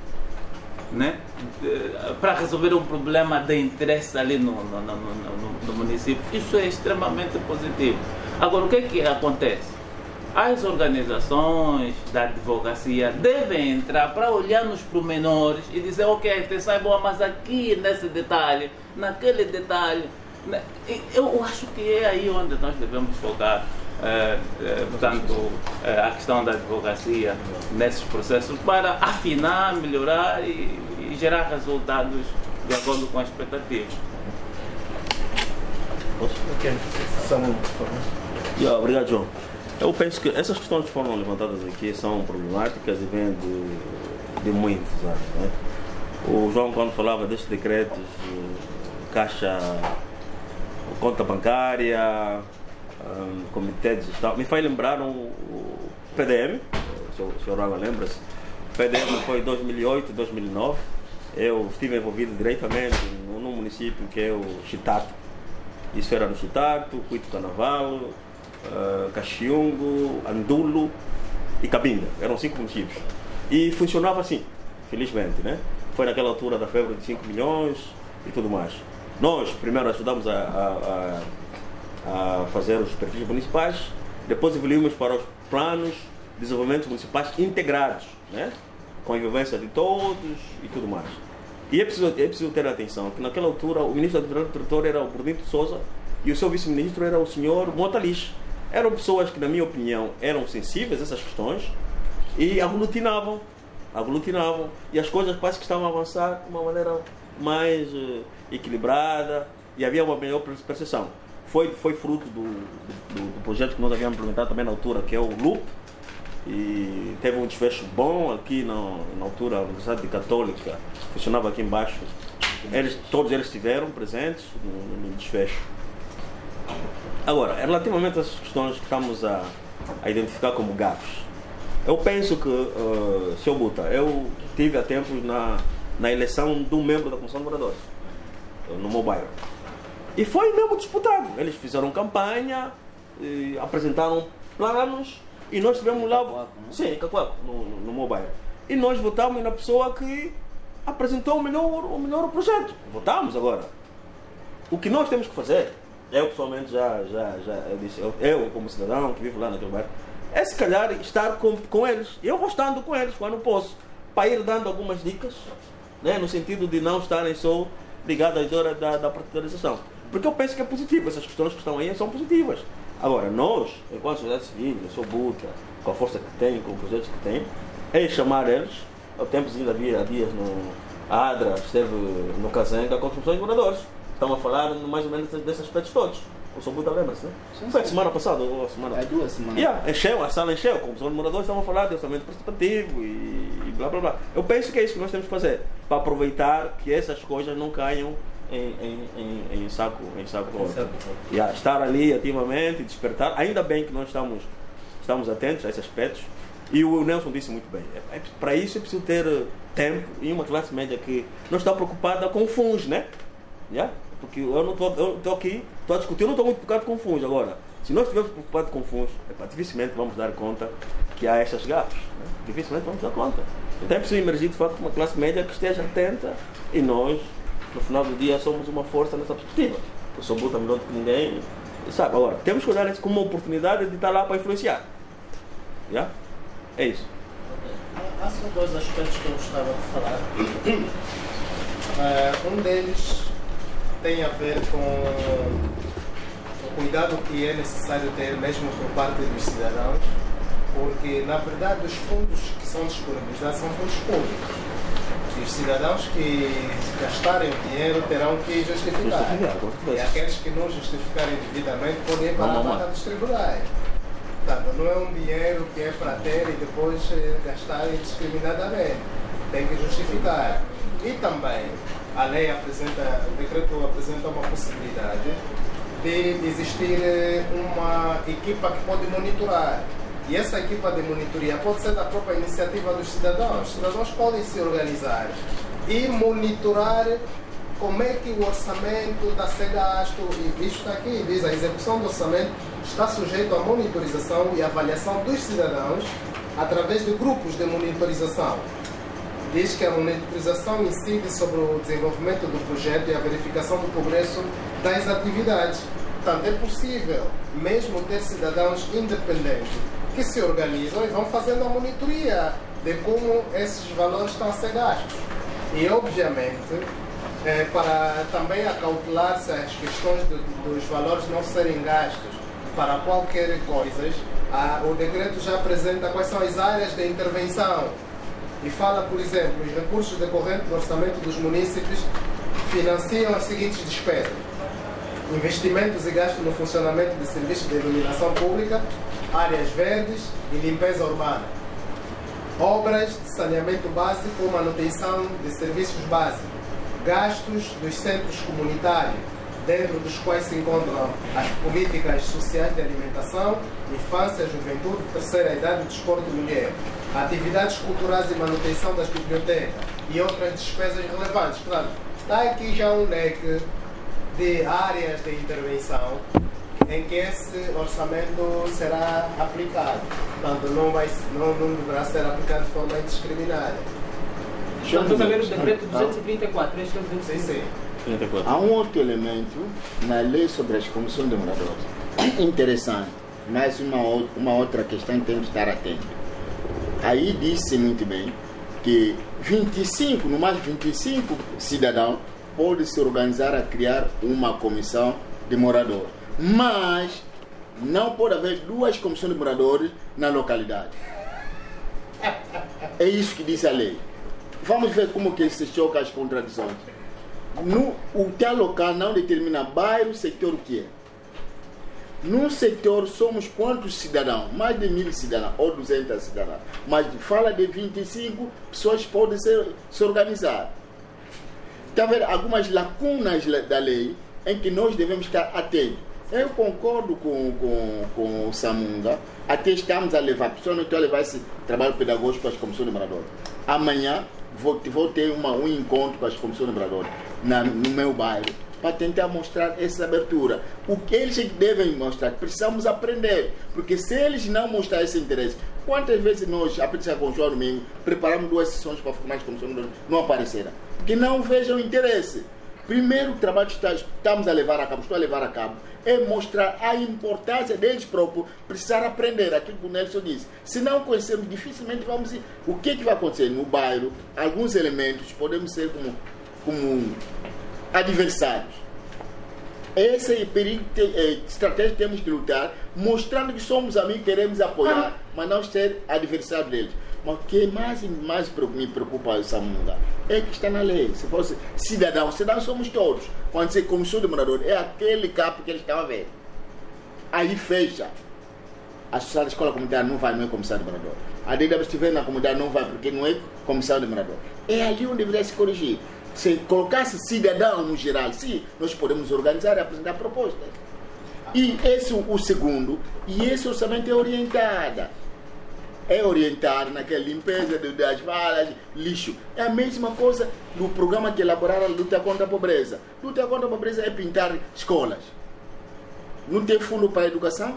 né, para resolver um problema de interesse ali no, no, no, no, no município, isso é extremamente positivo. Agora, o que é que acontece? As organizações da advocacia devem entrar para olhar nos pormenores e dizer, ok, atenção é boa, mas aqui nesse detalhe, naquele detalhe, eu acho que é aí onde nós devemos focar, eh, eh, portanto, eh, a questão da advocacia nesses processos para afinar, melhorar e, e gerar resultados de acordo com a expectativa. Posso? Ok. Samuel, por favor. Yeah, obrigado, João. Eu penso que essas questões que foram levantadas aqui são problemáticas e vêm de, de muitos anos. Né? O João, quando falava destes decretos, caixa, conta bancária, um, comitê de gestão, me faz lembrar um, o P D M, o senhor Raga lembra-se. O P D M foi em dois mil e oito, dois mil e nove. Eu estive envolvido diretamente num município que é o Chitato. Isso era no Chitato, Cuito Canaval, uh, Caxiungo, Andulo e Cabinda. Eram cinco municípios. E funcionava assim, felizmente, né? Foi naquela altura da febre de cinco milhões e tudo mais. Nós primeiro ajudamos a, a, a, a fazer os perfis municipais, depois evoluímos para os planos de desenvolvimento municipais integrados, né? Com a envolvência de todos e tudo mais. E é preciso, é preciso ter atenção que naquela altura o ministro do território era o Bernardo Souza e o seu vice-ministro era o senhor Montalis. Eram pessoas que, na minha opinião, eram sensíveis a essas questões e aglutinavam, aglutinavam e as coisas parece que estavam a avançar de uma maneira mais uh, equilibrada e havia uma melhor percepção. Foi, foi fruto do, do, do projeto que nós havíamos implementado também na altura, que é o Loop, e teve um desfecho bom aqui na, na altura, a Universidade Católica funcionava aqui embaixo. Eles, todos eles estiveram presentes no, no desfecho. Agora, relativamente às questões que estamos a, a identificar como gafes, eu penso que, uh, senhor Buta, eu tive há tempos na, na eleição de um membro da Comissão de Moradores, no meu bairro. E foi mesmo disputado. Eles fizeram campanha, e apresentaram planos, e nós tivemos lá... Cacoaco, né? Sim, Cacoaco, no, no, no meu bairro. E nós votamos na pessoa que apresentou o melhor, o melhor projeto. Votamos agora. O que nós temos que fazer, eu pessoalmente já, já, já eu, disse, eu, eu como cidadão que vivo lá naquele bairro, é se calhar estar com, com eles. Eu vou estando com eles quando posso, para ir dando algumas dicas, né, no sentido de não estarem só ligados às horas da, da partidarização. Porque eu penso que é positivo, essas questões que estão aí são positivas. Agora, nós, enquanto sociedade civil, eu sou Buta, com a força que tem, com os projetos que tem, é chamar eles. Há tempos ainda havia, há dias no a ADRA, esteve no Cazenga com as funções de moradores. Estão a falar mais ou menos desses aspectos todos. O seu Buta lembra-se, né? Sim, foi a semana passada, ou a semana... É duas semanas. Yeah, encheu, a sala encheu, com os moradores estavam a falar de orçamento participativo e, e blá blá blá. Eu penso que é isso que nós temos que fazer, para aproveitar que essas coisas não caiam em, em, em, em saco em saco roto. Yeah, estar ali ativamente, despertar. Ainda bem que nós estamos, estamos atentos a esses aspectos. E o Nelson disse muito bem, é, é, para isso é preciso ter tempo e uma classe média que não está preocupada com fundos, né? Yeah? Porque eu não estou aqui, estou a discutir, eu não estou muito preocupado com fundos. Agora, se nós estivermos preocupados com fundos, é, dificilmente vamos dar conta que há estas gafes. Né? Dificilmente vamos dar conta. Então é preciso emergir de facto uma classe média que esteja atenta e nós, no final do dia, somos uma força nessa perspectiva. Eu sou Buta melhor do que ninguém, sabe? Agora, temos que olhar isso como uma oportunidade de estar lá para influenciar. Yeah? É isso. Há só dois aspectos que eu gostava de falar. Uh, um deles tem a ver com o cuidado que é necessário ter mesmo por parte dos cidadãos, porque na verdade os fundos que são disponibilizados são fundos públicos. E os cidadãos que gastarem o dinheiro terão que justificar. E aqueles que não justificarem devidamente podem ir para a vara dos tribunais. Portanto, não é um dinheiro que é para ter e depois gastar indiscriminadamente. Tem que justificar. E também a lei apresenta, o decreto apresenta uma possibilidade de existir uma equipa que pode monitorar. E essa equipa de monitoria pode ser da própria iniciativa dos cidadãos. Os cidadãos podem se organizar e monitorar como é que o orçamento está a ser gasto. E isto está aqui, diz, a execução do orçamento está sujeito à monitorização e avaliação dos cidadãos através de grupos de monitorização. Diz que a monitorização incide sobre o desenvolvimento do projeto e a verificação do progresso das atividades. Portanto, é possível mesmo ter cidadãos independentes que se organizam e vão fazendo a monitoria de como esses valores estão a ser gastos. E, obviamente, é, para também acautelar-se as questões de, dos valores não serem gastos para qualquer coisa, a, o decreto já apresenta quais são as áreas de intervenção. E fala, por exemplo, os recursos decorrentes do orçamento dos munícipes financiam as seguintes despesas. investimentos e gastos no funcionamento de serviços de iluminação pública, áreas verdes e limpeza urbana, obras de saneamento básico ou manutenção de serviços básicos, gastos dos centros comunitários, dentro dos quais se encontram as políticas sociais de alimentação, infância, juventude, terceira idade, desporto e mulher, atividades culturais e manutenção das bibliotecas e outras despesas relevantes. Claro, está aqui já um leque de áreas de intervenção em que esse orçamento será aplicado. Portanto, não, vai, não, não deverá ser aplicado de forma indiscriminada. Estamos a ver o decreto duzentos e trinta e quatro. Este é o duzentos e trinta e quatro. Sim, sim. Há um outro elemento na lei sobre as comissões de moradores. Interessante, mas uma, uma outra questão que temos que estar atento. Aí disse muito bem que vinte e cinco, no mais vinte e cinco cidadãos podem se organizar a criar uma comissão de moradores. Mas não pode haver duas comissões de moradores na localidade. É isso que diz a lei. Vamos ver como que se choca as contradições. No, o que é local não determina bairro, setor, o que é. No setor somos quantos cidadãos? Mais de mil cidadãos, ou duzentos cidadãos. Mas fala de vinte e cinco, pessoas podem se, se organizar. Está vendo algumas lacunas da lei em que nós devemos estar atentos. Eu concordo com, com, com o Samunga, até estamos a levar, pessoalmente a levar esse trabalho pedagógico para as comissões de moradores. Amanhã vou, vou ter uma, um encontro com as comissões de moradores na, no meu bairro, para tentar mostrar essa abertura. O que eles devem mostrar, precisamos aprender, porque se eles não mostrarem esse interesse, quantas vezes nós, a partir com o João Domingo, preparamos duas sessões para formar as comissões de moradores, não apareceram, porque não vejam interesse. Primeiro trabalho que estamos a levar a cabo, estou a levar a cabo, é mostrar a importância deles próprios, precisar aprender aquilo que o Nelson disse. Se não conhecermos, dificilmente vamos ir. O que, é que vai acontecer no bairro? Alguns elementos podemos ser como, como adversários. Essa é a perigo, é, estratégia que temos que lutar, mostrando que somos amigos, queremos apoiar, mas não ser adversário deles. Mas o que mais, mais me preocupa essa mundo é que está na lei. Se fosse cidadão, cidadão somos todos. Quando se comissão de morador, é aquele capo que eles estão a ver. Aí fecha. A sociedade da escola comunitária não vai, não é comissão de morador. A D W estiver na comunidade não vai, porque não é comissão de morador. É ali onde deveria se corrigir. Se colocasse cidadão no geral, sim, nós podemos organizar e apresentar propostas. E esse o segundo, e esse orçamento é orientada. É orientar naquela limpeza das valas, lixo. É a mesma coisa do programa que elaboraram a luta contra a pobreza. Luta contra a pobreza é pintar escolas. Não tem fundo para a educação?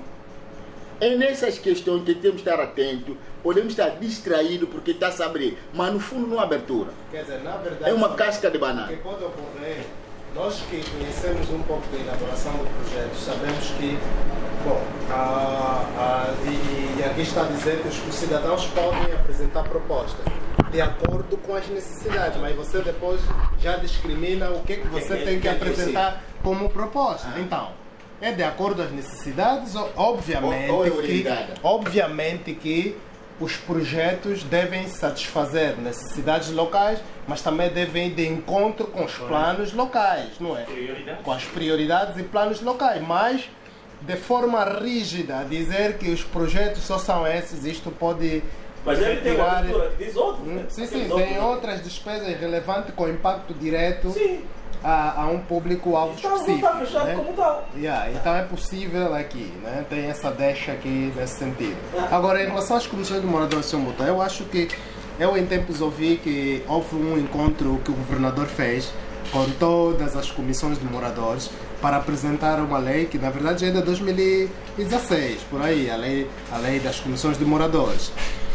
É nessas questões que temos que estar atentos. Podemos estar distraídos porque está a se abrir, mas no fundo não há abertura. Quer dizer, na verdade, é uma casca de banana. O que pode ocorrer, nós que conhecemos um pouco da elaboração do projeto, sabemos que, bom, a, a, e, e aqui está a dizer que os, os cidadãos podem apresentar propostas de acordo com as necessidades, mas você depois já discrimina o que, que você tem que apresentar como proposta. Então, é de acordo às necessidades, obviamente, ou, ou é que, obviamente que os projetos devem satisfazer necessidades locais, mas também devem ir de encontro com os planos locais, não é? Com as prioridades e planos locais, mas de forma rígida, dizer que os projetos só são esses, isto pode Mas ele tem uma retirar... cultura, diz outro, né? Sim, sim, Diz tem outro. outras despesas relevantes com impacto direto Sim. a, a um público-alvo Então não específico. está fechado né? como está. Yeah, então é possível aqui, né? Tem essa deixa aqui nesse sentido. Agora, em relação às comissões de moradores de São Botão, eu acho que eu em tempos ouvi que houve um encontro que o governador fez com todas as comissões de moradores para apresentar uma lei que na verdade é de dois mil e dezesseis, por aí, a lei, a lei das comissões de moradores.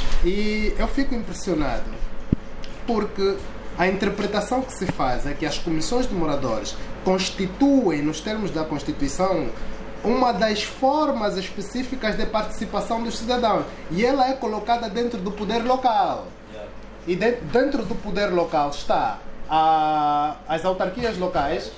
E eu fico impressionado porque a interpretação que se faz é que as comissões de moradores constituem, nos termos da Constituição, uma das formas específicas de participação dos cidadãos. E ela é colocada dentro do poder local. E de, dentro do poder local está a, as autarquias locais,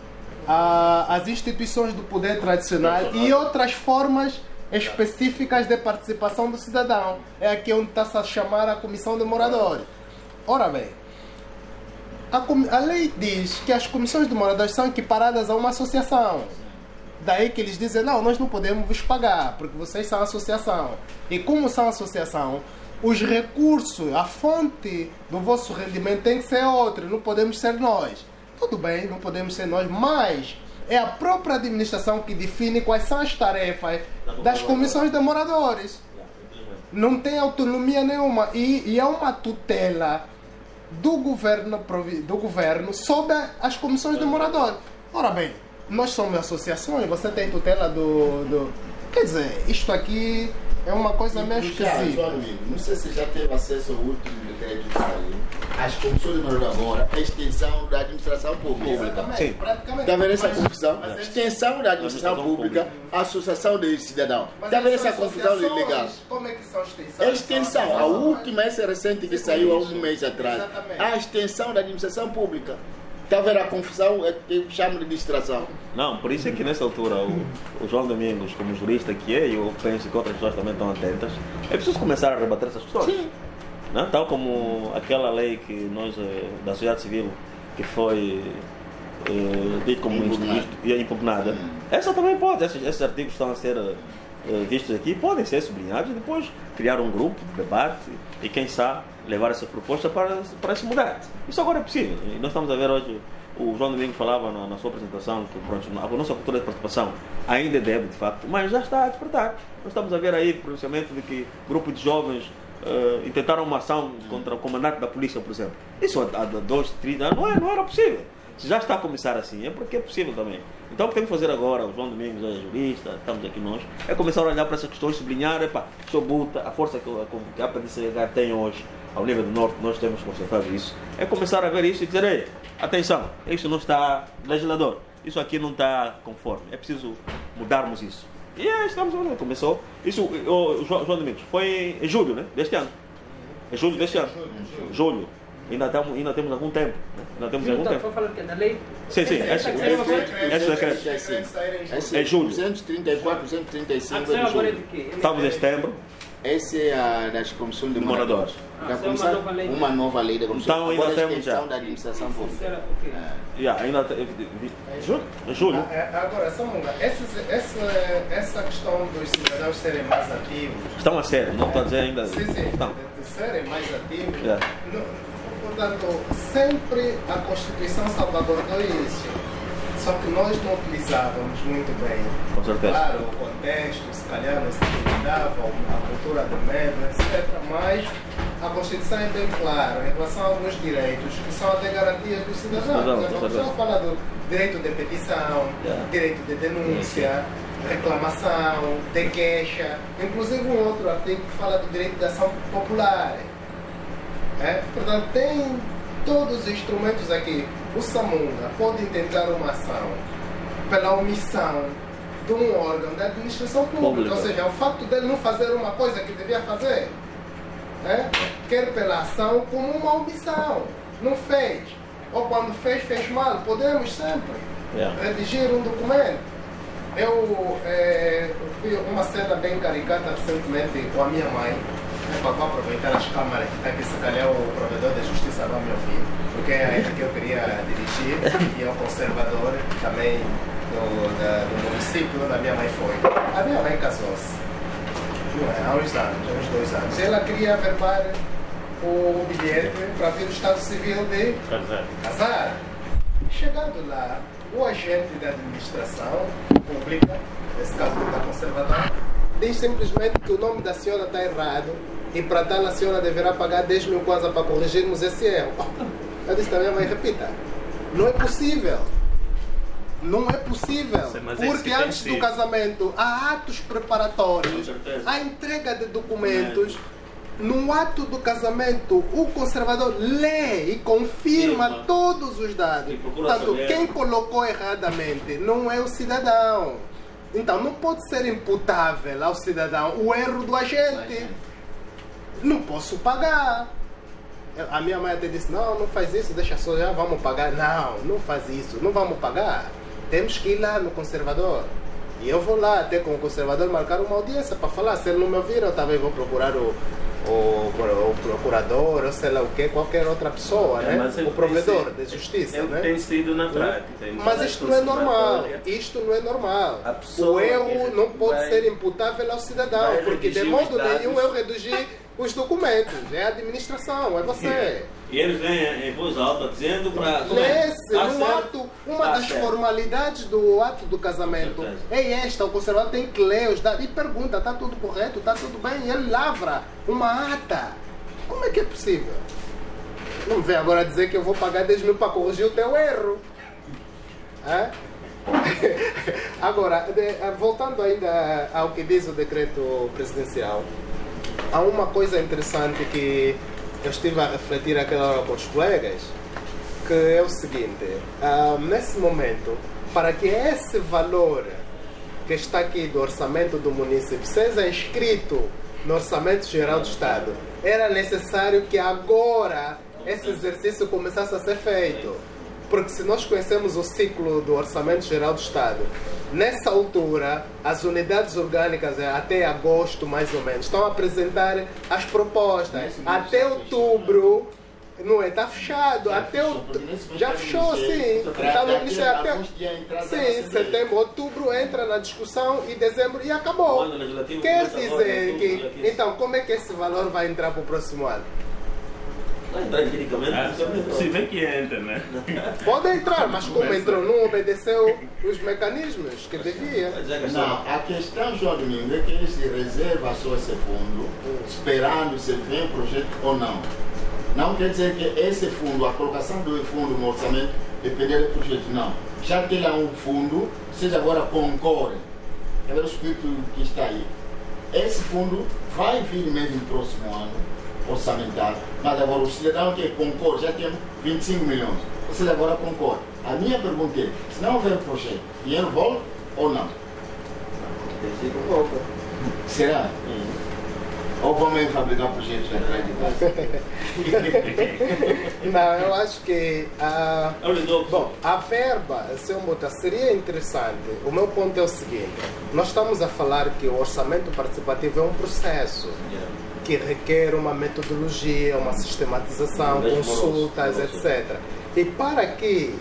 a, as instituições do poder tradicional e outras formas específicas de participação do cidadão. É aqui onde está-se a chamar a comissão de moradores. Ora bem, A, a lei diz que as comissões de moradores são equiparadas a uma associação. Daí que eles dizem, não, nós não podemos vos pagar, porque vocês são associação. E como são associação, os recursos, a fonte do vosso rendimento tem que ser outra, não podemos ser nós. Tudo bem, não podemos ser nós, mas é a própria administração que define quais são as tarefas das comissões de moradores. Não tem autonomia nenhuma e, e é uma tutela do governo, do governo sobre as comissões de moradores. Ora bem, nós somos associações, você tem tutela do... do... Quer dizer, isto aqui é uma coisa meio esquisita. Não sei se já teve acesso ao último decreto que saiu. As comissões de moradores agora, a extensão da administração pública. Exatamente, Sim. praticamente. Está vendo essa confusão? Mas- Extensão da administração pública, associação de cidadãos. Está vendo essa confusão legal? Como é que são extensões? A extensão, a última, essa recente que saiu há um mês atrás, Exatamente. a extensão da administração pública. Está vendo a confusão? É que eu chamo de distração. Não, por isso é que nessa altura o, o João Domingos, como jurista que é, e eu penso que outras pessoas também estão atentas, é preciso começar a rebater essas questões. Sim. Não? Tal como aquela lei que nós, eh, da sociedade civil, que foi eh, dito como Impugnada. isto e é impugnada, Hum. essa também pode, esses, esses artigos estão a ser eh, vistos aqui, podem ser sublinhados e depois criar um grupo de debate e quem sabe levar essa proposta para, para se mudar. Isso agora é possível. E nós estamos a ver hoje, o João Domingos falava na, na sua apresentação que pronto, a nossa cultura de participação ainda é débil de facto, mas já está a despertar. Nós estamos a ver aí o pronunciamento de que grupo de jovens uh, intentaram uma ação contra o comandante da polícia, por exemplo. Isso há, há dois, trinta anos não, é, não era possível. Se já está a começar assim, é porque é possível também. Então o que temos que fazer agora, o João Domingos é jurista, estamos aqui nós, é começar a olhar para essas questões, sublinhar, epá, Sobuta, a força que a P D C H tem hoje, ao nível do Norte, nós temos constatado isso, é começar a ver isso e dizer, ei, atenção, isso não está legislador, isso aqui não está conforme, é preciso mudarmos isso. E é, estamos vendo, começou, isso, o, o João Domingos, foi em julho, né, deste ano, em julho deste ano, julho. Ainda, tamo, ainda temos algum tempo. Né? Ainda temos algum Então, tempo. foi falando que é da lei? Sim, sim. Esse, esse, esse decreto. Esse É julho. duzentos e trinta e quatro, duzentos e trinta e cinco A é de agora é de julho. quê? Estamos em setembro. Essa é a das comissões de De moradores. moradores. Já Ah, começar uma nova lei. uma nova lei da comissão. Então, ainda Agora a temos extensão já. da administração pública. Será? Ok. Yeah, ainda te, vi- vi- julho? É julho. Ah, é, Agora, Samunga, essa, essa, essa questão dos cidadãos serem mais ativos, Estão a sério, não estou a dizer ainda. sim, sim, Estão. de, de serem mais ativos, Yeah. não- portanto, sempre a Constituição salvaguardou isso. Só que nós não utilizávamos muito bem. Com certeza. Claro, o contexto, se calhar não se utilizava, a cultura do medo, etcétera. Mas a Constituição é bem clara em relação a alguns direitos que são até garantias do cidadão. Cidadão, Por exemplo, com a pessoa certeza. fala do direito de petição, Yeah. direito de denúncia, reclamação, de queixa, inclusive um outro artigo que fala do direito de ação popular. É? Portanto, tem todos os instrumentos aqui. O Samunga pode intentar uma ação pela omissão de um órgão da administração pública, Pública. ou seja, o facto dele não fazer uma coisa que devia fazer, é? Quer pela ação como uma omissão. Não fez. Ou quando fez, fez mal. Podemos sempre Yeah. redigir um documento. Eu é, vi uma cena bem caricata recentemente com a minha mãe. É, para vou aproveitar as câmaras que está aqui, se calhar o provedor da justiça vai me ouvir, porque é ela que eu queria dirigir e é o conservador também do, da, do município onde a minha mãe foi. A minha mãe casou-se não é, há uns anos, há uns dois anos. Ela queria averbar o bilhete para vir o Estado Civil de casar. Chegando lá, o agente da administração pública, nesse caso da conservadora, diz simplesmente que o nome da senhora está errado e para tal a senhora deverá pagar dez mil kwanza para corrigirmos esse erro. Eu disse também, mãe, repita. Não é possível. Não é possível. Mas é isso Porque que tem antes que do ser. casamento há atos preparatórios, Com certeza. há entrega de documentos. No ato do casamento, o conservador lê e confirma Firma. todos os dados. E procura Portanto, saber. quem colocou erradamente não é o cidadão. Então, não pode ser imputável ao cidadão o erro do agente. Não posso pagar. Eu- A minha mãe até disse, não, não faz isso, deixa só, já vamos pagar. Não, não faz isso, não vamos pagar. Temos que ir lá no conservador. E eu vou lá até com o conservador marcar uma audiência para falar. Se ele não me ouvir, eu talvez vou procurar o, o, o procurador, ou sei lá o que, qualquer outra pessoa, É, né? mas é O o que provedor tem de justiça, É o que né? tem sido na prática. Mas isto não é normal. Isto não é normal. A pessoa O erro que não pode vai- ser imputável ao cidadão, vai porque de redigir modo os dados. nenhum eu redigi os documentos. É a administração, é você. E eles vêm em voz alta dizendo para. Nesse, Tá no certo? ato, uma Tá das certo. formalidades do ato do casamento Com certeza. é esta, o conservador tem que ler os dados e pergunta, está tudo correto, está tudo bem, e ele lavra uma ata. Como é que é possível? Não vem agora dizer que eu vou pagar dez mil para corrigir o teu erro. É? Agora, de- voltando ainda ao que diz o decreto presidencial, há uma coisa interessante que eu estive a refletir aquela hora com os colegas, que é o seguinte, ah, nesse momento, para que esse valor que está aqui do orçamento do município seja inscrito no Orçamento Geral do Estado, era necessário que agora esse exercício começasse a ser feito. Porque se nós conhecemos o ciclo do Orçamento Geral do Estado, nessa altura, as unidades orgânicas, até agosto mais ou menos, estão a apresentar as propostas. Até outubro, não é? Está fechado. Até outubro, já fechou, sim. Está no Ministério até. Sim, setembro, outubro entra na discussão e dezembro e acabou. O ano legislativo Quer começa agora, dizer em outubro, dia que. quinze. Então, como é que esse valor vai entrar para o próximo ano? Vai entrar empiricamente. Ah, isso é mesmo. se vê que entra, né? Pode entrar, mas como entrou, não obedeceu os mecanismos que devia. Vai dizer que Não, a questão, João Domingo, é que ele se reserva só esse fundo, esperando se vem projeto ou não. Não quer dizer que esse fundo, a colocação do fundo no orçamento, depender do projeto, não. Já que ele é um fundo, seja agora concorre. É o espírito que está aí. Esse fundo vai vir mesmo no próximo ano, orçamentário, mas agora o cidadão que concorre, já tem vinte e cinco milhões, ou seja, agora concorre. A minha pergunta é, se não houver projeto, dinheiro volta ou não? Será? Ou vamos fabricar projetos atrás de casa? Não, eu acho que a, Eu lhe dou. bom, a verba, se eu botar, seria interessante. O meu ponto é o seguinte: nós estamos a falar que o orçamento participativo é um processo que requer uma metodologia, uma sistematização, Bem consultas, moroso, etcétera. E para que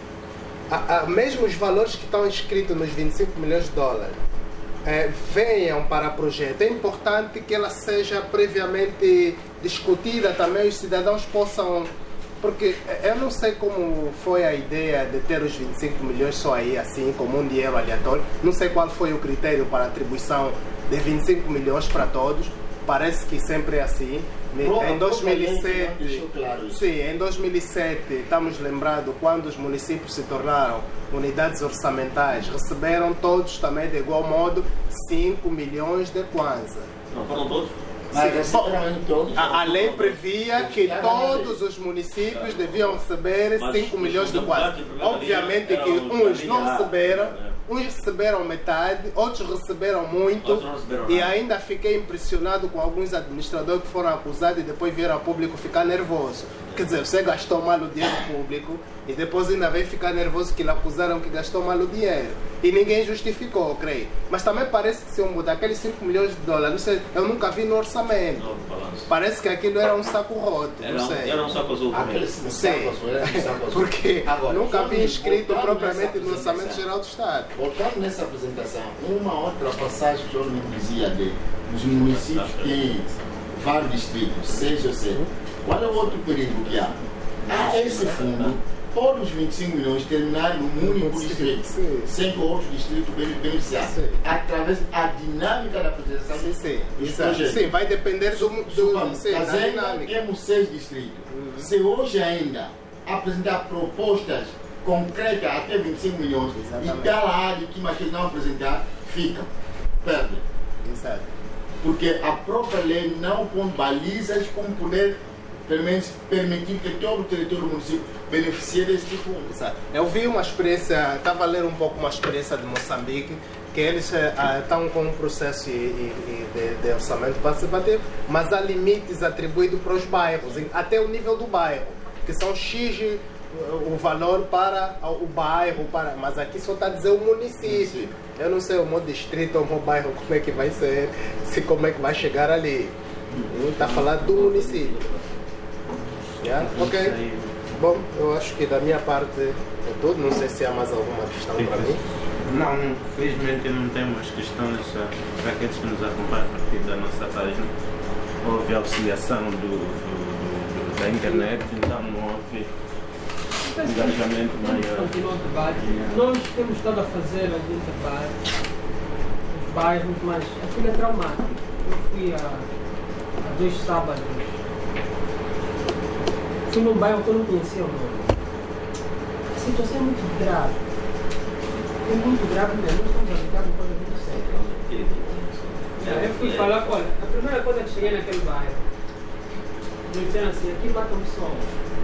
a, a, mesmo os valores que estão inscritos nos vinte e cinco milhões de dólares eh, venham para o projeto, é importante que ela seja previamente discutida também, os cidadãos possam. Porque eu não sei como foi a ideia de ter os vinte e cinco milhões só aí, assim, como um dinheiro aleatório. Não sei qual foi o critério para a atribuição de vinte e cinco milhões para todos. Parece que sempre é assim. Bom, Em dois mil e sete, não deixou claro isso. sim, em dois mil e sete, estamos lembrados quando os municípios se tornaram unidades orçamentais, receberam todos também de igual modo cinco milhões de kwanza. Não foram todos? Mas Sim. receberam todos. A, a lei previa que todos os municípios deviam receber Mas cinco os milhões de kwanza. deputados, a Obviamente que eram os uns da não linha A, receberam, né? uns receberam metade, outros receberam muito. Outros não receberam E nada. ainda fiquei impressionado com alguns administradores que foram acusados e depois vieram ao público ficar nervoso. Quer dizer, você gastou mal o dinheiro público e depois ainda veio ficar nervoso que lhe acusaram que gastou mal o dinheiro. E ninguém justificou, creio. Mas também parece que se eu mudar aqueles cinco milhões de dólares, não sei, eu nunca vi no orçamento. Novo balanço. Parece que aquilo era um saco roto, Era não um, sei. era um saco azul Aquele também. saco, era um saco azul. Porque Agora, nunca João vi Domingo, inscrito voltando propriamente nessa no Orçamento apresentação. Geral do Estado. Voltando nessa apresentação, uma outra passagem que o senhor me dizia de os municípios que têm vários distritos, seis ou sete. Qual é o outro perigo que há? Há esse fundo, todos os vinte e cinco milhões terminarem num único distrito, Sim. sem que o outro distrito beneficiar, Sim. através da dinâmica da apresentação Sim, sim. dos Exato. projetos. Sim, vai depender do, do, Supamos, sim, da Fazenda, dinâmica. temos seis distritos. Se hoje ainda apresentar propostas concretas até vinte e cinco milhões Exatamente. e pela área que mais não apresentar, ficam, perdem. Exato. Porque a própria lei não põe balizas como poder, pelo menos, permitir que todo o território do município beneficie deste fundo. Exato. Eu vi uma experiência, estava a ler um pouco uma experiência de Moçambique, que eles eh, estão com um processo e- e- e de, de orçamento participativo, mas há limites atribuídos para os bairros, em- até o nível do bairro, que são X eh, o valor para o bairro, para, mas aqui só está a dizer o município. Eu não sei o meu distrito ou o meu bairro como é que vai ser, se como é que vai chegar ali. Não está a falar do município. Yeah? Ok. Bom, eu acho que da minha parte é tudo. Não sei se há mais alguma questão para mim. Não, felizmente não temos questões para aqueles que nos acompanham a partir da nossa página. Houve auxiliação do, do, do, da internet, então não houve engajamento maior. Continua o trabalho. Nós temos estado a fazer algum trabalho nos bairros, mas aquilo é traumático. Eu fui há, há dois sábados. Fui num bairro que eu não conhecia o nome. A situação é muito grave. É muito grave mesmo. Nós estamos a lidar com coisa muito séria. Eu fui falar, olha, a primeira coisa que cheguei naquele bairro, me disseram assim, aqui matam pessoas.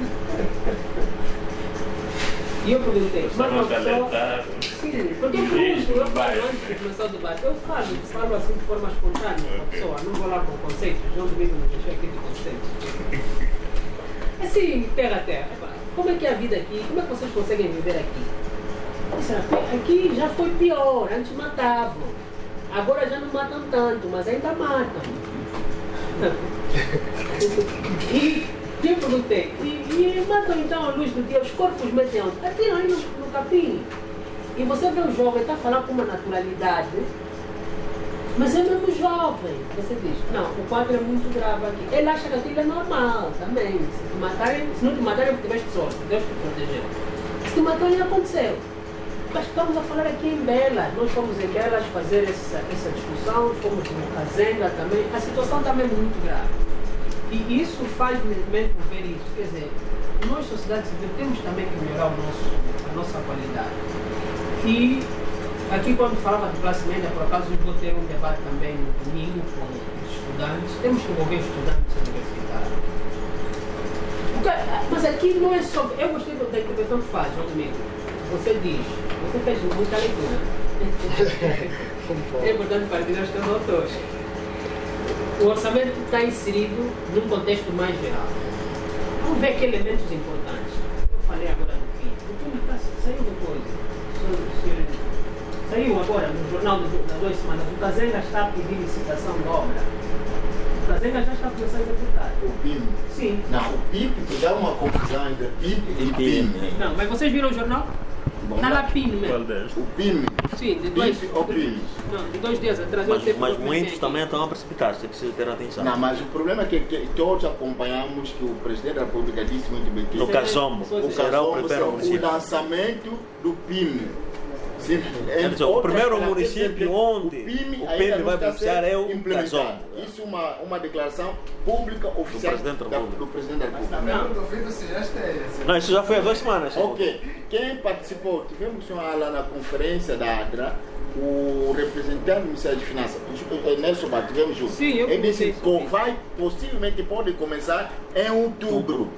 E eu perguntei, matam pessoas? Sim, porque eu pergunto, eu falo antes de começar o debate, eu falo, falo assim de forma espontânea com a pessoa, não vou lá com conceitos, não domingo me deixou aqui de conceitos. Assim, terra a terra, como é que é a vida aqui? Como é que vocês conseguem viver aqui? Disse, aqui já foi pior, antes matavam. Agora já não matam tanto, mas ainda matam. E eu perguntei, e, e matam então a luz do dia, os corpos metem onde? Atiram aí no, no capim. E você vê o jovem, está falando com uma naturalidade, mas é mesmo jovem. Você diz, não, o quadro é muito grave aqui. Ele acha que aquilo é normal também. Se, te matarem, se não te matarem, porque tiveste sorte, Deus te protegeu. Se te matarem, aconteceu. Mas estamos a falar aqui em Belas, nós fomos em Belas fazer essa, essa discussão, fomos em Fazenda também, a situação também é muito grave. E isso faz mesmo ver isso, quer dizer, nós, sociedade civil, temos também que melhorar o nosso, a nossa qualidade. E aqui quando falava de classe média, por acaso eu vou ter um debate também no domingo com os estudantes, temos que envolver os estudantes universitários. Porque, mas aqui não é só, eu gostei da intervenção que faz, João Domingo. Você diz, você fez muita leitura. É importante para que nós estamos autores. O orçamento está inserido num contexto mais geral. Vamos ver aqui elementos importantes. Eu falei agora do P I B. O P I B saiu depois. Saiu agora no jornal das duas semanas. O Cazenga está a pedir licitação de obra. O Cazenga já está a começar a executar. O P I M? Sim. Não, o P I M, tu dá uma confusão entre P I M e P I M. Não, mas vocês viram o jornal? Está lá P I M mesmo. O P I M? Sim, de dois, P I M ou P I M? Não, de dois dias atrás. Mas, eu mas muitos também estão a precipitar-se, é preciso ter atenção. Não, mas o problema é que, que todos acompanhamos que o Presidente da República disse muito bem que no Casombo, o será o Casombo primeiro o município. lançamento do P I M. Sim, Quer dizer, o primeiro município onde o P I M, o P I M vai beneficiar é o implementado. Casombo. Isso é uma, uma declaração pública oficial do Presidente da da, República. do Presidente da República. Também não duvido se já esteja. Não, isso já foi há duas semanas. Ok. Quem participou, tivemos lá na conferência da ADRA, o representante do Ministério de Finanças, o Nelson Bar, tivemos junto. Sim, eu Ele disse isso. que vai, possivelmente pode começar em outubro.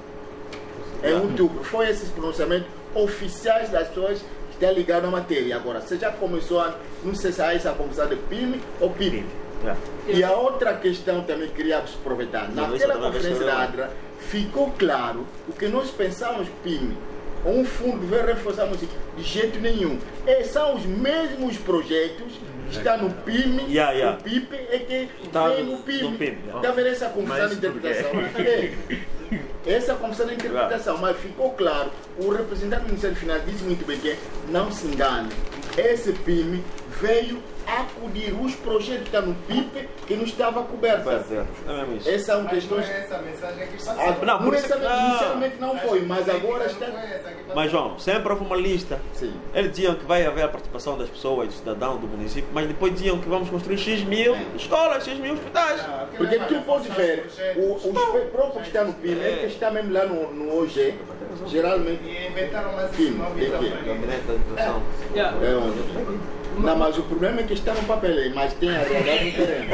Em outubro. Foi esses pronunciamentos oficiais das pessoas que estão ligadas à matéria. Agora, você já começou a, não sei se há essa conversa de P I M ou P I B. É. E a outra questão também queria aproveitar. Naquela conferência da ADRA, ficou claro o que nós pensamos P I M. Um fundo vai reforçar de jeito nenhum. E são os mesmos projetos que estão no P I M, Yeah, yeah. o P I P é que Tá vem no P I M. no P I M, yeah. Está vendo essa confusão de interpretação? É. Essa confusão de interpretação, mas ficou claro, o representante do Ministério das Finanças disse muito bem que não se engane. Esse P I M veio acudir os projetos que estão no P I P que não estava coberto. É mesmo isso. Essas são Mas não questões. é essa mensagem que passou. Ah, Não, por não, isso essa, que- ah. inicialmente não foi, mas agora está. Mas João, sempre houve uma lista. Sim. Eles diziam que vai haver a participação das pessoas, do cidadão, do município, mas depois diziam que vamos construir X mil escolas, X mil hospitais. Porque tu pode ver, o, os próprios que estão no P I M, ele que está mesmo lá no, no O G, geralmente. E inventaram mais P I esse M, nome é que- também. Gabinete da Educação. Yeah. É onde? Não, mas o problema é que está no papel, mas tem a realidade no terreno.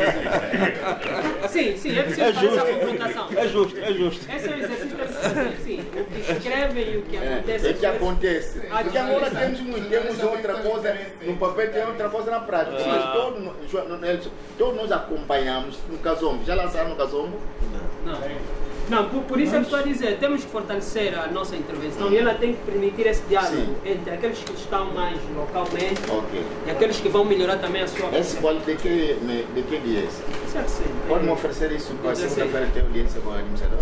Sim, sim, é preciso É fazer essa justo. confrontação. É justo, é justo. Esse é o exercício que é preciso fazer, sim. O que escrevem e o que É, acontece. é que acontece. Ah, Porque agora sim. temos muito, temos outra coisa, no papel tem outra coisa na prática. Mas todos, nós- João Nelson, todos nós acompanhamos no Casombo. Já lançaram no Casombo? Não. Não, por, por isso é que estou a dizer, temos que fortalecer a nossa intervenção e ela tem que permitir esse diálogo Sim. entre aqueles que estão mais localmente Ok. e aqueles que vão melhorar também a sua Esse pode de que, de que dia é esse? Certo, sim. Pode me oferecer isso para Pode ser. segunda-feira ter audiência com o administrador?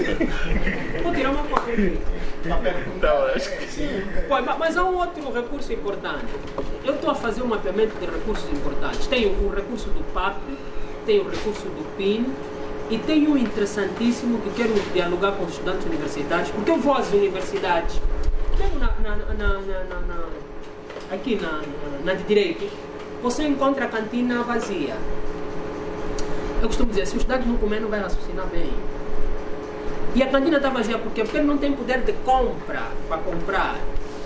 Vou tirar uma cópia aqui. Não, acho que sim. Pô, ma- mas há um outro recurso importante. Eu estou a fazer um mapeamento de recursos importantes. Tem o, o recurso do P A P, tem o recurso do P I N e tem um interessantíssimo que quero dialogar com os estudantes universitários, porque eu vou às universidades, mesmo na, na, na, na, na, na, aqui na, na, na de Direito, você encontra a cantina vazia. Eu costumo dizer, se o estudante não comer, não vai raciocinar bem. E a cantina está vazia por quê? Porque ele não tem poder de compra para comprar.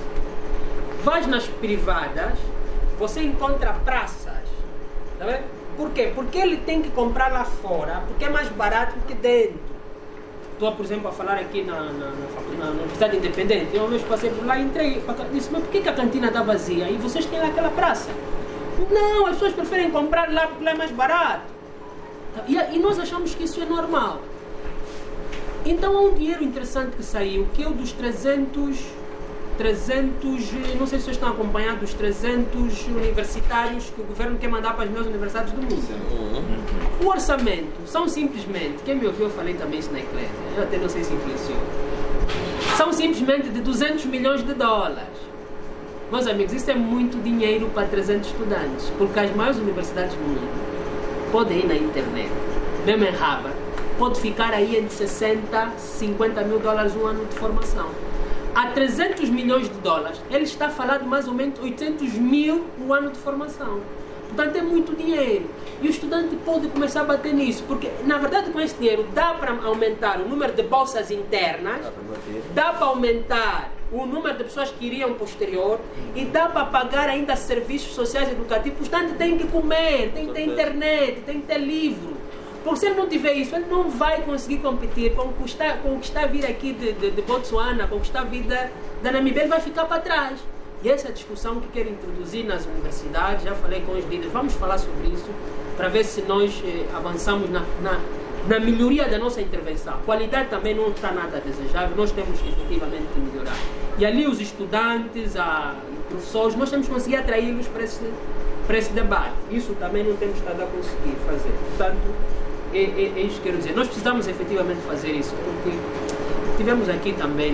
Vais nas privadas, você encontra praças. Tá vendo? Por quê? Porque ele tem que comprar lá fora, porque é mais barato do que dentro. Estou, por exemplo, a falar aqui na, na, na, na, na Universidade Independente. Eu uma vez passei por lá e entrei. Disse, mas por que, que a cantina está vazia? E vocês têm lá aquela praça? Não, as pessoas preferem comprar lá porque lá é mais barato. E, e nós achamos que isso é normal. Então há um dinheiro interessante que saiu, que é o dos trezentos, trezentos, não sei se vocês estão acompanhando, os trezentos universitários que o governo quer mandar para as melhores universidades do mundo. O orçamento são simplesmente, quem me ouviu eu falei também isso na Eclésia, eu até não sei se influenciou, são simplesmente de duzentos milhões de dólares. Meus amigos, isso é muito dinheiro para trezentos estudantes, porque as maiores universidades do mundo podem ir na internet, mesmo em Harvard, pode ficar aí entre sessenta, cinquenta mil dólares um ano de formação. A trezentos milhões de dólares, ele está a falar de mais ou menos oitocentos mil o ano de formação. Portanto, é muito dinheiro. E o estudante pode começar a bater nisso, porque, na verdade, com esse dinheiro dá para aumentar o número de bolsas internas, dá para aumentar o número de pessoas que iriam para o exterior e dá para pagar ainda serviços sociais e educativos. O estudante tem que comer, tem que ter internet, tem que ter livro. Porque se ele não tiver isso, ele não vai conseguir competir com o que está, com o que está a vir aqui de, de, de Botsuana, com o que está a vir da, da Namíbia, ele vai ficar para trás. E essa é a discussão que quero introduzir nas universidades, já falei com os líderes, vamos falar sobre isso, para ver se nós eh, avançamos na, na, na melhoria da nossa intervenção. A qualidade também não está nada desejável, nós temos que efetivamente melhorar. E ali os estudantes, a, professores, nós temos que conseguir atraí-los para esse, para esse debate. Isso também não temos estado a conseguir fazer. Portanto, É, é, é isso que quero dizer. Nós precisamos efetivamente fazer isso, porque tivemos aqui também